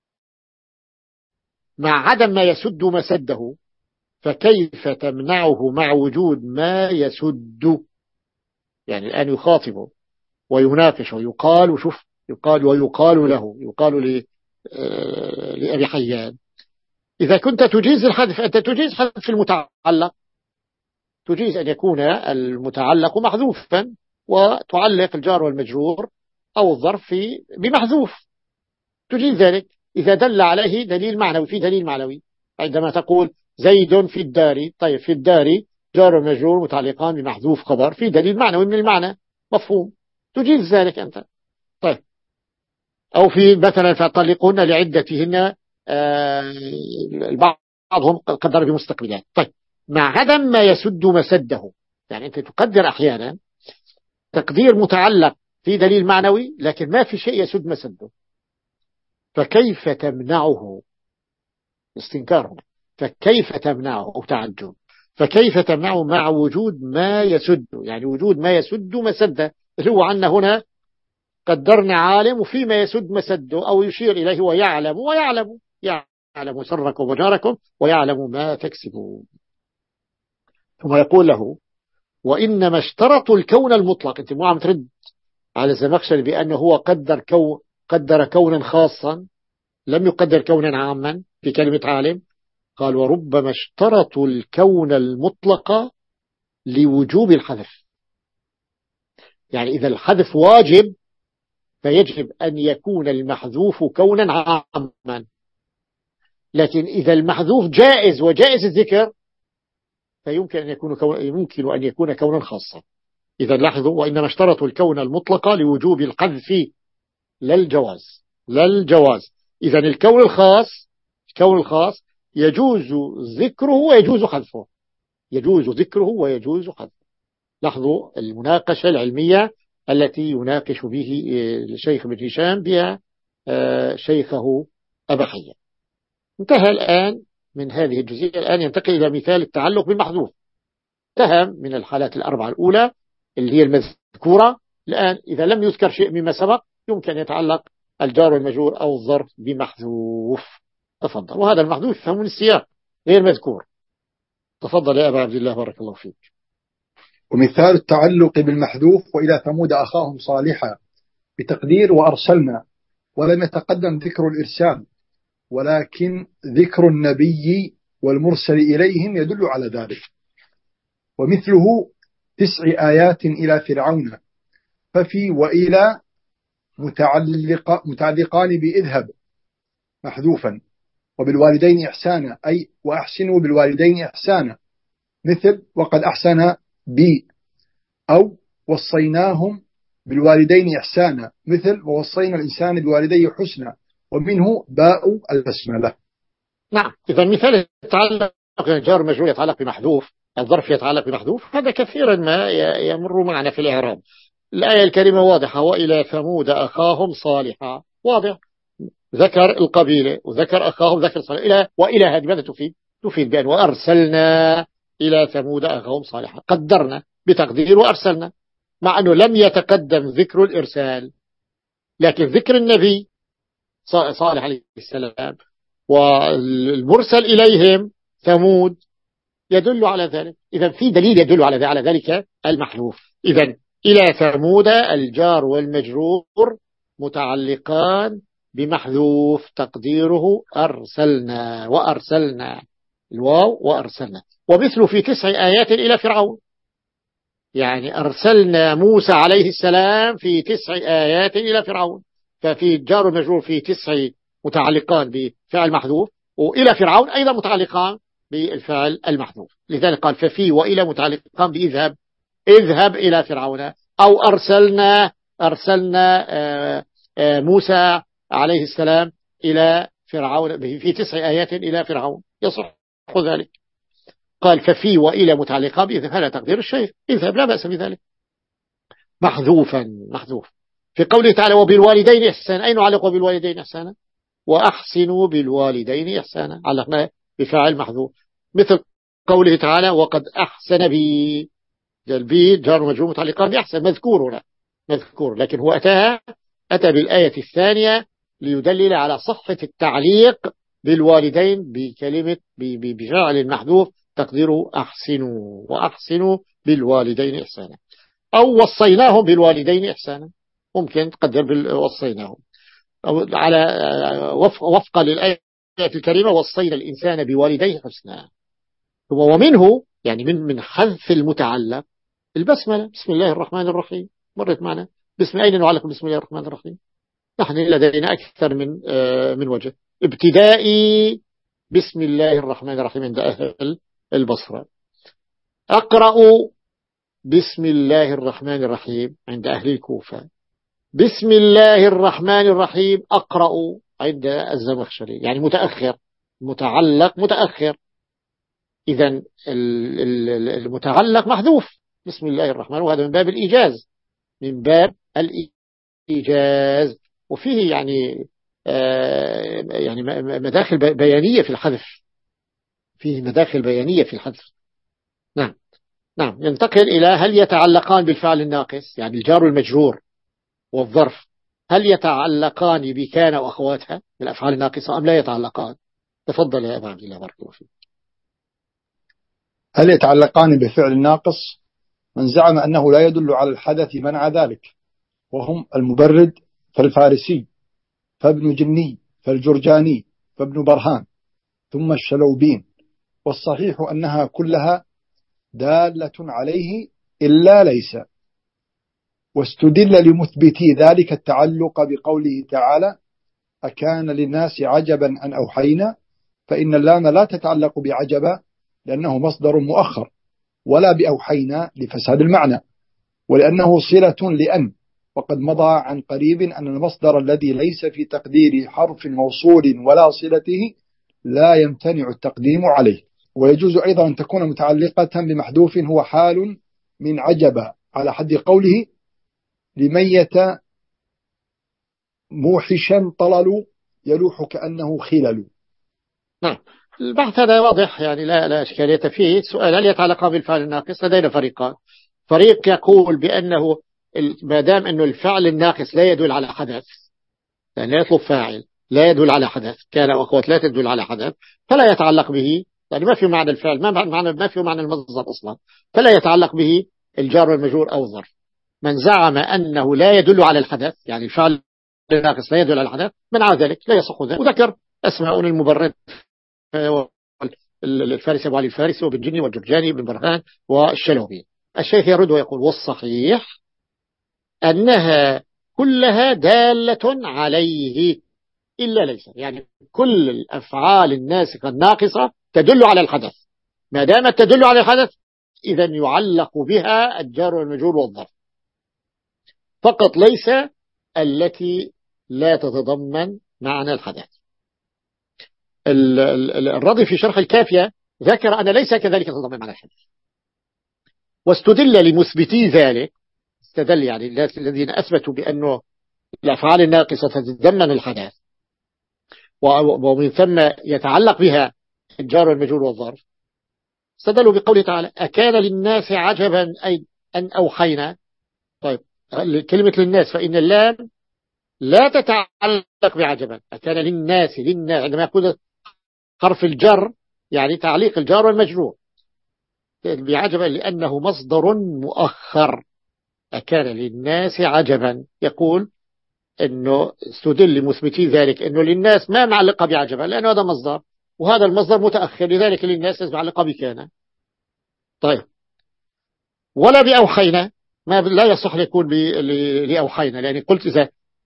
مع عدم ما يسد مسده فكيف تمنعه مع وجود ما يسد؟ يعني الآن يخاطبه ويناقش ويقال وشوف يقال ويقال له يقال لأبي حيان إذا كنت تجيز الحذف، أنت تجيز حذف المتعلق، تجيز أن يكون المتعلق محذوفا وتعلق الجار والمجرور أو الظرف بمحذوف، تجيز ذلك إذا دل عليه دليل معنوي. في دليل معنوي عندما تقول زيد في الدار، طيب في الدار جار ومجرور متعلقان بمحذوف خبر، في دليل معنوي من المعنى مفهوم، تجيز ذلك أنت. طيب أو في مثلا فطلقهن لعدتهن، آه بعضهم قدر بمستقبلات. طيب مع عدم ما يسد مسده، يعني أنت تقدر أحيانا تقدير متعلق في دليل معنوي لكن ما في شيء يسد مسده، فكيف تمنعه؟ استنكار هنا. فكيف تمنعه أو تعجب، فكيف تمنعه مع وجود ما يسد، يعني وجود ما يسد مسده اللي هو عنا هنا قدرنا عالم وفيما يسد مسده أو يشير إليه ويعلم ويعلم يعلم سركم وجاركم ويعلم ما تكسبون. ثم يقول له وإنما اشترطوا الكون المطلق. انت مو عم ترد على الزمخشري بأنه هو قدر كون قدر كونا خاصا لم يقدر كونا عاما في كلمة عالم. قال وربما اشترطوا الكون المطلق لوجوب الحذف، يعني إذا الحذف واجب فيجب أن يكون المحذوف كونا عاما، لكن إذا المحذوف جائز وجائز الذكر فيمكن أن يكون كون يمكن أن يكون كونا خاصا. إذا لاحظوا وإنما اشترطوا الكون المطلق لوجوب الحذف للجواز للجواز. إذا الكون الخاص الكون الخاص يجوز ذكره ويجوز حذفه، يجوز ذكره ويجوز حذفه. لاحظوا المناقشة العلمية التي يناقش به الشيخ بن هشام بها شيخه أبا حيان. انتهى الآن من هذه الجزئية، الآن ينتقل إلى مثال التعلق بالمحذوف. انتهى من الحالات الأربعة الأولى اللي هي المذكورة. الآن إذا لم يذكر شيء مما سبق يمكن يتعلق الجار والمجرور أو الظرف بمحذوف. تفضل. وهذا المحذوف يفهم من السياق غير مذكور. تفضل يا أبا عبد الله بارك الله فيك. ومثال التعلق بالمحذوف وإلى ثمود أخاهم صالحا بتقدير وأرسلنا، ولم يتقدم ذكر الإرسال ولكن ذكر النبي والمرسل إليهم يدل على ذلك. ومثله تسع آيات إلى فرعون، ففي وإلى متعلق متعلقان بإذهب محذوفا، وبالوالدين إحسانا أي وأحسنوا بالوالدين إحسانا، مثل وقد أحسن بي، أو وصيناهم بالوالدين إحسانا، مثل ووصينا الإنسان بوالديه حسنا، ومنه باء البسملة. نعم. إذا مثال يتعلق جار مجرور يتعلق بمحذوف، الظرف يتعلق بمحذوف، هذا كثيرا ما يمر معنا في الإعراب. الآية الكريمة واضحة وإلى ثمود أخاهم صالحا، واضح، ذكر القبيلة وذكر أخاهم ذكر صالح. إلى وإلى هذه ماذا تفيد؟ تفيد بأن وأرسلنا إلى ثمود أخاهم صالحا، قدرنا بتقدير وأرسلنا، مع أنه لم يتقدم ذكر الإرسال لكن ذكر النبي صالح عليه السلام والمرسل إليهم ثمود يدل على ذلك. إذا في دليل يدل على على ذلك المحذوف. إذا إلى ثمود الجار والمجرور متعلقان بمحذوف تقديره أرسلنا وأرسلنا، الواو وأرسلنا. ومثل في تسع آيات إلى فرعون، يعني أرسلنا موسى عليه السلام في تسع آيات إلى فرعون، ففي الجار والمجرور في تسع متعلقان بفعل محذوف، وإلى فرعون أيضا متعلقان بالفعل المحذوف. لذلك قال ففي وإلى متعلقان بإذهب، اذهب إلى فرعون، أو أرسلنا أرسلنا آآ آآ موسى عليه السلام إلى فرعون في تسع آيات إلى فرعون، يصح ذلك. قال ففي وإلى متعلقان بإذهب، هذا تقدير الشيخ، اذهب لا بأس بذلك، محذوفا محذوف. في قوله تعالى وبالوالدين إحسانا، أين نعلق بالوالدين إحسانا؟ وأحسنوا بالوالدين إحسانا، علقنا بفاعل محذوف. مثل قوله تعالى وقد أحسن بي، البي جار ومجرور متعلقان بأحسن، مذكور هنا مذكور، لكن هو أتاها أتى بالآية الثانية ليدلل على صحة التعليق بالوالدين بكلمة بفعل محذوف تقديره أحسنوا وأحسنوا بالوالدين إحسانا، أو وصيناهم بالوالدين إحسانا، ممكن تقدر وصيناهم، أو على وفق للآية الكريمة وصينا الإنسان بوالديه حسنا. ومنه يعني من من حذف المتعلق البسملة، بسم الله الرحمن الرحيم، مرت معنا بسم أين نعلق بسم الله الرحمن الرحيم؟ نحن لدينا أكثر من من وجه. ابتدائي بسم الله الرحمن الرحيم عند أهل البصرة، أقرأ بسم الله الرحمن الرحيم عند أهل الكوفة، بسم الله الرحمن الرحيم أقرأ عند الزمخشري، يعني متأخر، متعلق متأخر. إذن المتعلق محذوف بسم الله الرحمن، وهذا من باب الإيجاز، من باب الإيجاز. وفيه يعني آه يعني مداخل بيانية في الحذف، فيه مداخل بيانية في الحذف. نعم نعم. ينتقل إلى هل يتعلقان بالفعل الناقص، يعني الجار والمجرور والظرف، هل يتعلقان بكان وأخواتها بالأفعال الناقصة أم لا يتعلقان؟ تفضل يا أبا عبد الله بارك الله فيك. هل يتعلقان بفعل ناقص؟ من زعم أنه لا يدل على الحدث منع ذلك، وهم المبرد فالفارسي فابن جني فالجرجاني فابن برهان ثم الشلوبين. والصحيح أنها كلها دالة عليه إلا ليس. واستدل لمثبتي ذلك التعلق بقوله تعالى: أكان للناس عجبا أن أوحينا، فإن اللام لا تتعلق بعجبا لأنه مصدر مؤخر، ولا بأوحينا لفساد المعنى، ولأنه صلة لأن. وقد مضى عن قريب أن المصدر الذي ليس في تقدير حرف موصول ولا صلته لا يمتنع التقديم عليه. ويجوز أيضا أن تكون متعلقة بمحذوف هو حال من عجب، على حد قوله: لميت موحشا طلل يلوح كأنه خلل. نعم، البحث هذا واضح، يعني لا لا إشكالية فيه. سؤال: هل يتعلق بالفعل الناقص؟ لدينا فريقان. فريق يقول بأنه ما دام أنه الفعل الناقص لا يدل على حدث، يعني لا يطلب فاعل، لا يدل على حدث، كان وأخوات لا تدل على حدث، فلا يتعلق به، يعني ما في معنى الفعل، ما معنى ما في معنى المصدر أصلا، فلا يتعلق به الجار والمجرور أو الظرف. من زعم أنه لا يدل على الحدث، يعني الفعل الناقص لا يدل على الحدث، منع ذلك، لا يصح ذلك. وذكر أسماء المبرد الفارسي أبو علي الفارسي وابن جني والجرجاني بن برهان والشلوبي. الشيخ يرد ويقول: والصحيح أنها كلها دالة عليه إلا ليس، يعني كل الأفعال الناسخة الناقصة تدل على الحدث، ما دامت تدل على الحدث إذن يعلق بها الجار والمجرور والظرف، فقط ليس التي لا تتضمن معنى الحدث. الرضي في شرح الكافية ذكر أن ليس كذلك تتضمن معنى الحدث، واستدل لمثبتي ذلك، استدل يعني الذين أثبتوا بأنه الأفعال الناقصة تتضمن الحدث ومن ثم يتعلق بها الجار والمجرور والظرف، استدلوا بقوله تعالى: أكان للناس عجبا أي أن أوحينا. طيب، كلمة للناس فإن اللام لا تتعلق بعجبا. أكان للناس، للناس عندما يقول حرف الجر يعني تعليق الجار والمجرور بعجبا لأنه مصدر مؤخر. أكان للناس عجبا، يقول أنه استدل لمثبتي ذلك أنه للناس ما معلقة بعجبا لأنه هذا مصدر، وهذا المصدر متأخر، لذلك للناس معلقة بكان. طيب، ولا بأوحينا، ما لا يصح يكون لأوحينا، لأن قلت إذا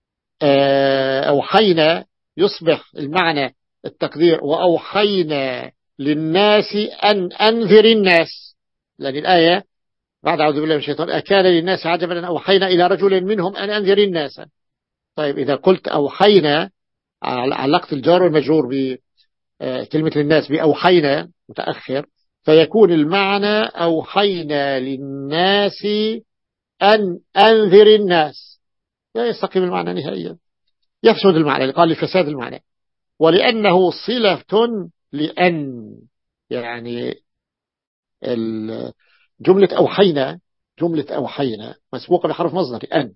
أوحينا يصبح المعنى التقدير وأوحينا للناس أن أنذر الناس، لأن الآية بعد أعوذ بالله من الشيطان: أكان للناس عجبا أن أوحينا إلى رجل منهم أن أنذر الناس. طيب، إذا قلت أوحينا علقت الجار والمجرور بكلمة للناس بأوحينا متأخر، فيكون المعنى أوحينا للناس أن أنذر الناس، لا يستقيم المعنى نهائيا، يفسد المعنى، قال لفساد المعنى. ولأنه صلة لأن، يعني جملة أوحينا جملة أوحينا مسبوقة بحرف مصدر أن،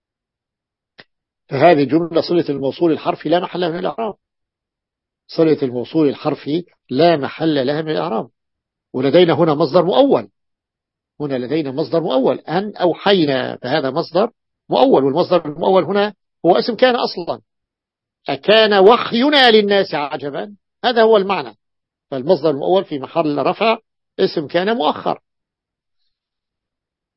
فهذه جملة صلة الموصول الحرفي لا محل لها من الإعراب، صلة الموصول الحرفي لا محل لها من الإعراب. ولدينا هنا مصدر مؤول، هنا لدينا مصدر مؤول أن أوحينا، فهذا مصدر مؤول، والمصدر المؤول هنا هو اسم كان أصلا. أكان وحينا للناس عجبا، هذا هو المعنى، فالمصدر المؤول في محل رفع اسم كان مؤخر.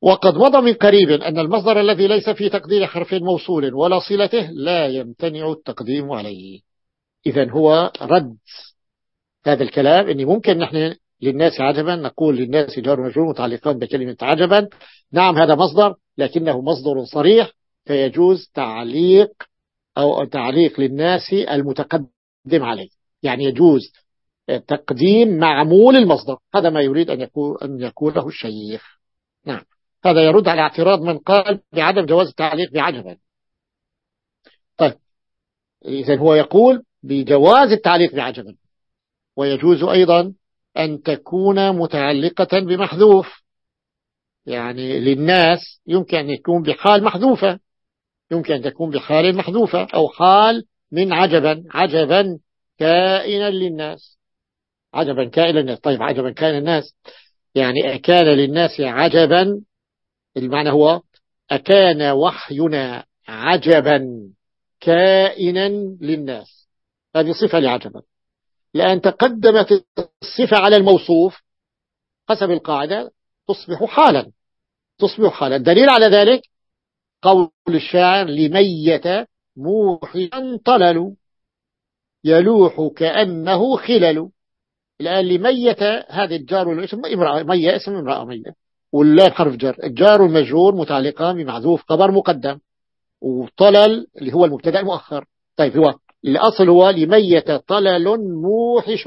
وقد مضى من قريب أن المصدر الذي ليس في تقدير حرف موصول ولا صلته لا يمتنع التقديم عليه. إذن هو رد هذا الكلام، إن ممكن نحن للناس عجبا نقول للناس جار ومجرور متعلقان بكلمة عجبا، نعم هذا مصدر لكنه مصدر صريح، فيجوز تعليق أو تعليق للناس المتقدم عليه، يعني يجوز تقديم معمول المصدر. هذا ما يريد أن يكون أن يقوله الشيخ. نعم، هذا يرد على اعتراض من قال بعدم جواز التعليق بعجبا. طيب، إذن هو يقول بجواز التعليق بعجبا، ويجوز أيضا أن تكون متعلقة بمحذوف، يعني للناس يمكن أن يكون بحال محذوفة، يمكن أن تكون بحال محذوفة، أو حال من عجبا، عجبا كائنا للناس، عجبا كائنا للناس. طيب، عجبا كائنا للناس يعني أكان للناس عجبا، المعنى هو أكان وحينا عجبا كائنا للناس، هذه صفة لعجبا، لأن تقدمت الصفة على الموصوف حسب القاعدة تصبح حالا، تصبح حالا. دليل على ذلك قول الشاعر: لميت موحيا طلل يلوح كأنه خلل. الآن لميت هذه الجار والاسم امرأة، مية اسم امرأة مية، واللام حرف جر، الجار والمجرور متعلقان بمحذوف خبر مقدم، وطلل اللي هو المبتدا المؤخر. طيب، هو الأصل هو لميت طلل موحش،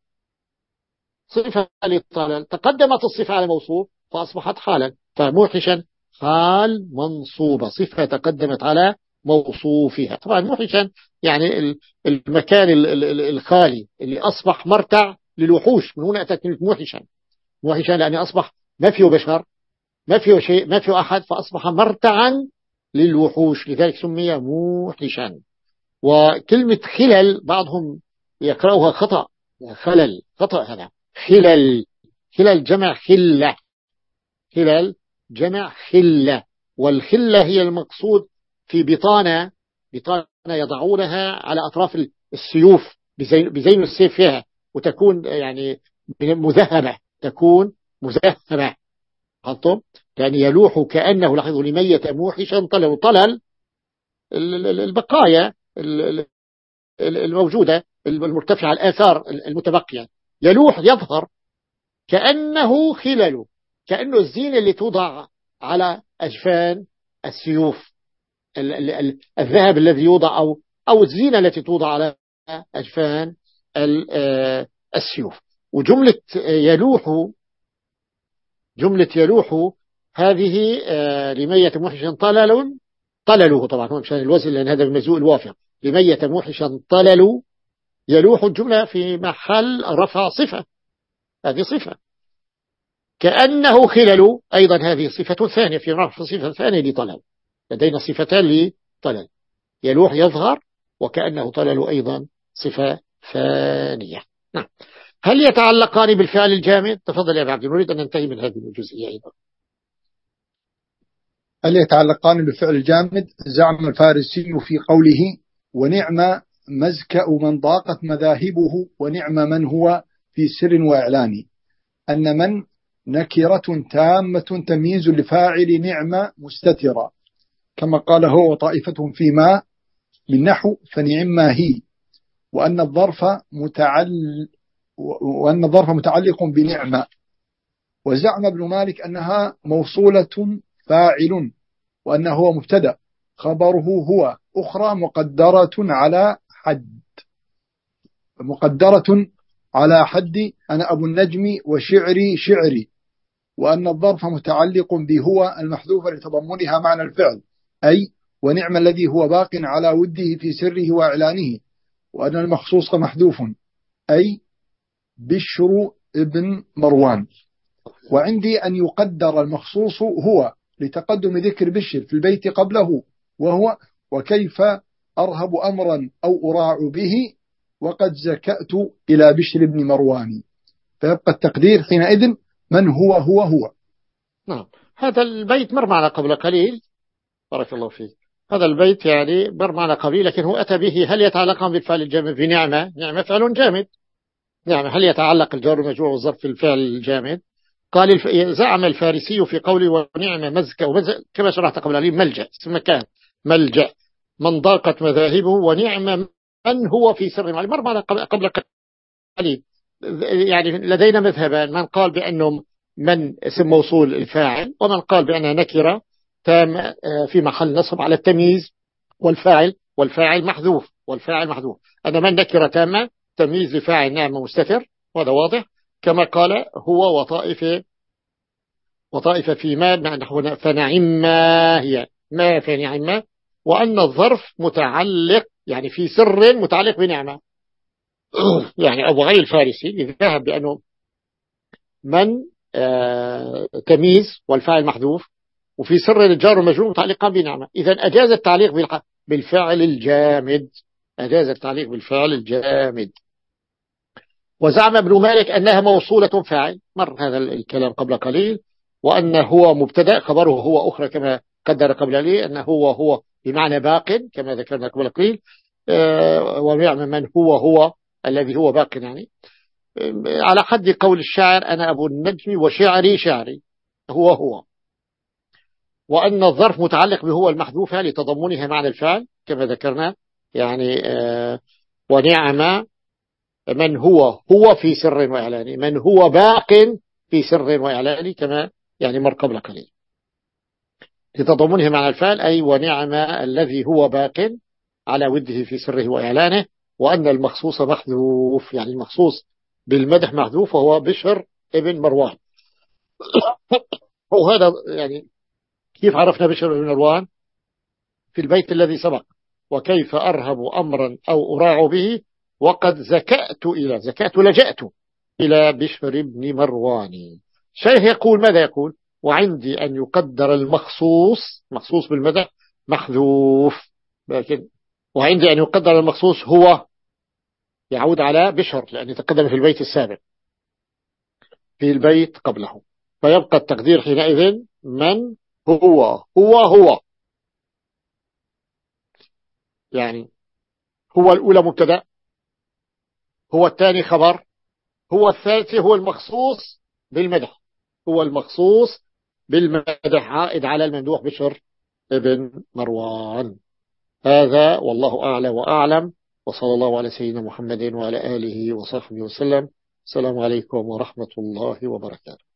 صفة للطلل، تقدمت الصفة على الموصوف فأصبحت حالا، فموحشا حال منصوبة، صفة تقدمت على موصوفها. طبعا موحشا يعني المكان الخالي اللي أصبح مرتع للوحوش، من هنا أتت كلمة موحشا. موحشا لأنه أصبح ما فيه بشر، ما فيه شيء، ما فيه أحد، فأصبح مرتعا للوحوش، لذلك سمي موحشا. وكلمة خلل بعضهم يقرأها خطأ، خلل، خطأ هذا، خلل، خلل جمع خلة، خلل جمع خلة، والخلة هي المقصود في بطانة، بطانة يضعونها على أطراف السيوف بزين, بزين السيف فيها، وتكون يعني مذهبة، تكون مذهبة، حطم يعني يلوح كأنه، لاحظوا لميت موحشا طلل، طلل البقايا الموجودة المرتفعة، الآثار المتبقية، يلوح يظهر كأنه خلل، كأنه الزينة اللي توضع على أجفان السيوف، الذهب الذي يوضع أو أو الزينة التي توضع على أجفان السيوف. وجملة يلوح، جملة يلوح هذه لميت موحشا طلل، طلله طبعا هو مشان الوزن لأن هذا المزوء الوافق، لميت موحشا طلل يلوح، الجملة في محل رفع صفة، هذه صفة. كأنه خلل أيضا هذه صفة ثانية في رفع صفة ثانية لطلل، لدينا صفتان لطلل، يلوح يظهر، وكأنه طلل أيضا صفة ثانية. نعم. هل يتعلقان بالفعل الجامد؟ تفضل يا عبد، نريد أن ننتهي من هذه الجزئية أيضا. هل يتعلقان بالفعل الجامد؟ زعم الفارسي في قوله: ونعم مزكأ من ضاقت مذاهبه ونعم من هو في سر وإعلان، أن من نكرة تامة تمييز لفاعل نعمة مستترة، كما قال هو وطائفة فيما من نحو فنعم هي، وأن الظرف متعل وأن الظرف متعلق بنعمة. وزعم ابن مالك أنها موصولة فاعل، وأنه هو مبتدأ خبره هو أخرى مقدرة على حد مقدرة على حد أنا أبو النجم وشعري شعري، وأن الظرف متعلق بهو المحذوفة لتضمنها معنى الفعل، أي ونعم الذي هو باق على وده في سره وإعلانه، وأن المخصوص محذوف أي بشر ابن مروان. وعندي أن يقدر المخصوص هو لتقدم ذكر بشر في البيت قبله، وهو وكيف أرهب أمرا أو أراع به وقد زكأت إلى بشر ابن مروان، فيبقى التقدير حينئذ من هو هو هو. نعم، هذا البيت مر معنا قبل قليل، بارك الله فيك. هذا البيت يعني مر معنا قبل، لكن هو أتى به هل يتعلق بالفعل الجامد في نعمة؟ نعمة فعل جامد، نعمة هل يتعلق الجار والمجرور والظرف في الفعل الجامد؟ قال الف... زعم الفارسي في قوله ونعم مزكى ومزكى كما شرحت قبل قليل ملجأ اسم مكان ملجأ من ضاقت مذاهبه ونعم من هو في سر معلم مر معنا قبل قليل. يعني لدينا مذهبان، من قال بأنه من اسم موصول الفاعل، ومن قال بأنها نكرة تام في محل نصب على التمييز والفاعل والفاعل محذوف والفاعل محذوف. أنا من نكرة تامة تمييز لفاعل نعم مستتر، وهذا واضح كما قال هو وطائفة وطائفة في ما نحو فنعم ما هي ما في نعمة، وأن الظرف متعلق يعني في سر متعلق بنعمة. يعني أبو علي الفارسي ذهب بأنه من آه تمييز والفاعل محذوف وفي سر الجار والمجرور متعلقا بنعمة، إذا أجاز التعليق بالفعل الجامد، أجاز التعليق بالفعل الجامد. وزعم ابن مالك أنها موصولة فاعل، مر هذا الكلام قبل قليل، وأن هو مبتدأ خبره هو أخرى كما قدر قبل قليل، أنه هو هو بمعنى باق كما ذكرنا قبل قليل، آه ويعمل من هو هو الذي هو باق، يعني آه على حد قول الشاعر أنا أبو النجم وشعري شعري هو هو. وأن الظرف متعلق بهو المحذوفة لتضمنها معنى الفعل كما ذكرنا، يعني آه ونعم من هو هو في سر وإعلان، من هو باق في سر وإعلان كما يعني مر قبل قليل، لتضمنه معنى الفعل أي ونعم الذي هو باق على وده في سره وإعلانه. وأن المخصوص محذوف، يعني المخصوص بالمدح محذوف وهو بشر ابن مروان. وهذا يعني كيف عرفنا بشر ابن مروان؟ في البيت الذي سبق وكيف أرهب أمرا أو أراع به وقد زكأت إلى زكأت لجأت إلى بشر بن مروان. شيخ يقول ماذا يقول؟ وعندي أن يقدر المخصوص مخصوص بالمدح محذوف، لكن وعندي أن يقدر المخصوص هو يعود على بشر لأن يتقدم في البيت السابق في البيت قبله، فيبقى التقدير حينئذ من هو هو هو، يعني هو الأولى مبتدأ، هو الثاني خبر، هو الثالث هو المخصوص بالمدح، هو المخصوص بالمدح عائد على الممدوح بشر ابن مروان. هذا والله أعلى وأعلم، وصلى الله على سيدنا محمد وعلى آله وصحبه وسلم. السلام عليكم ورحمة الله وبركاته.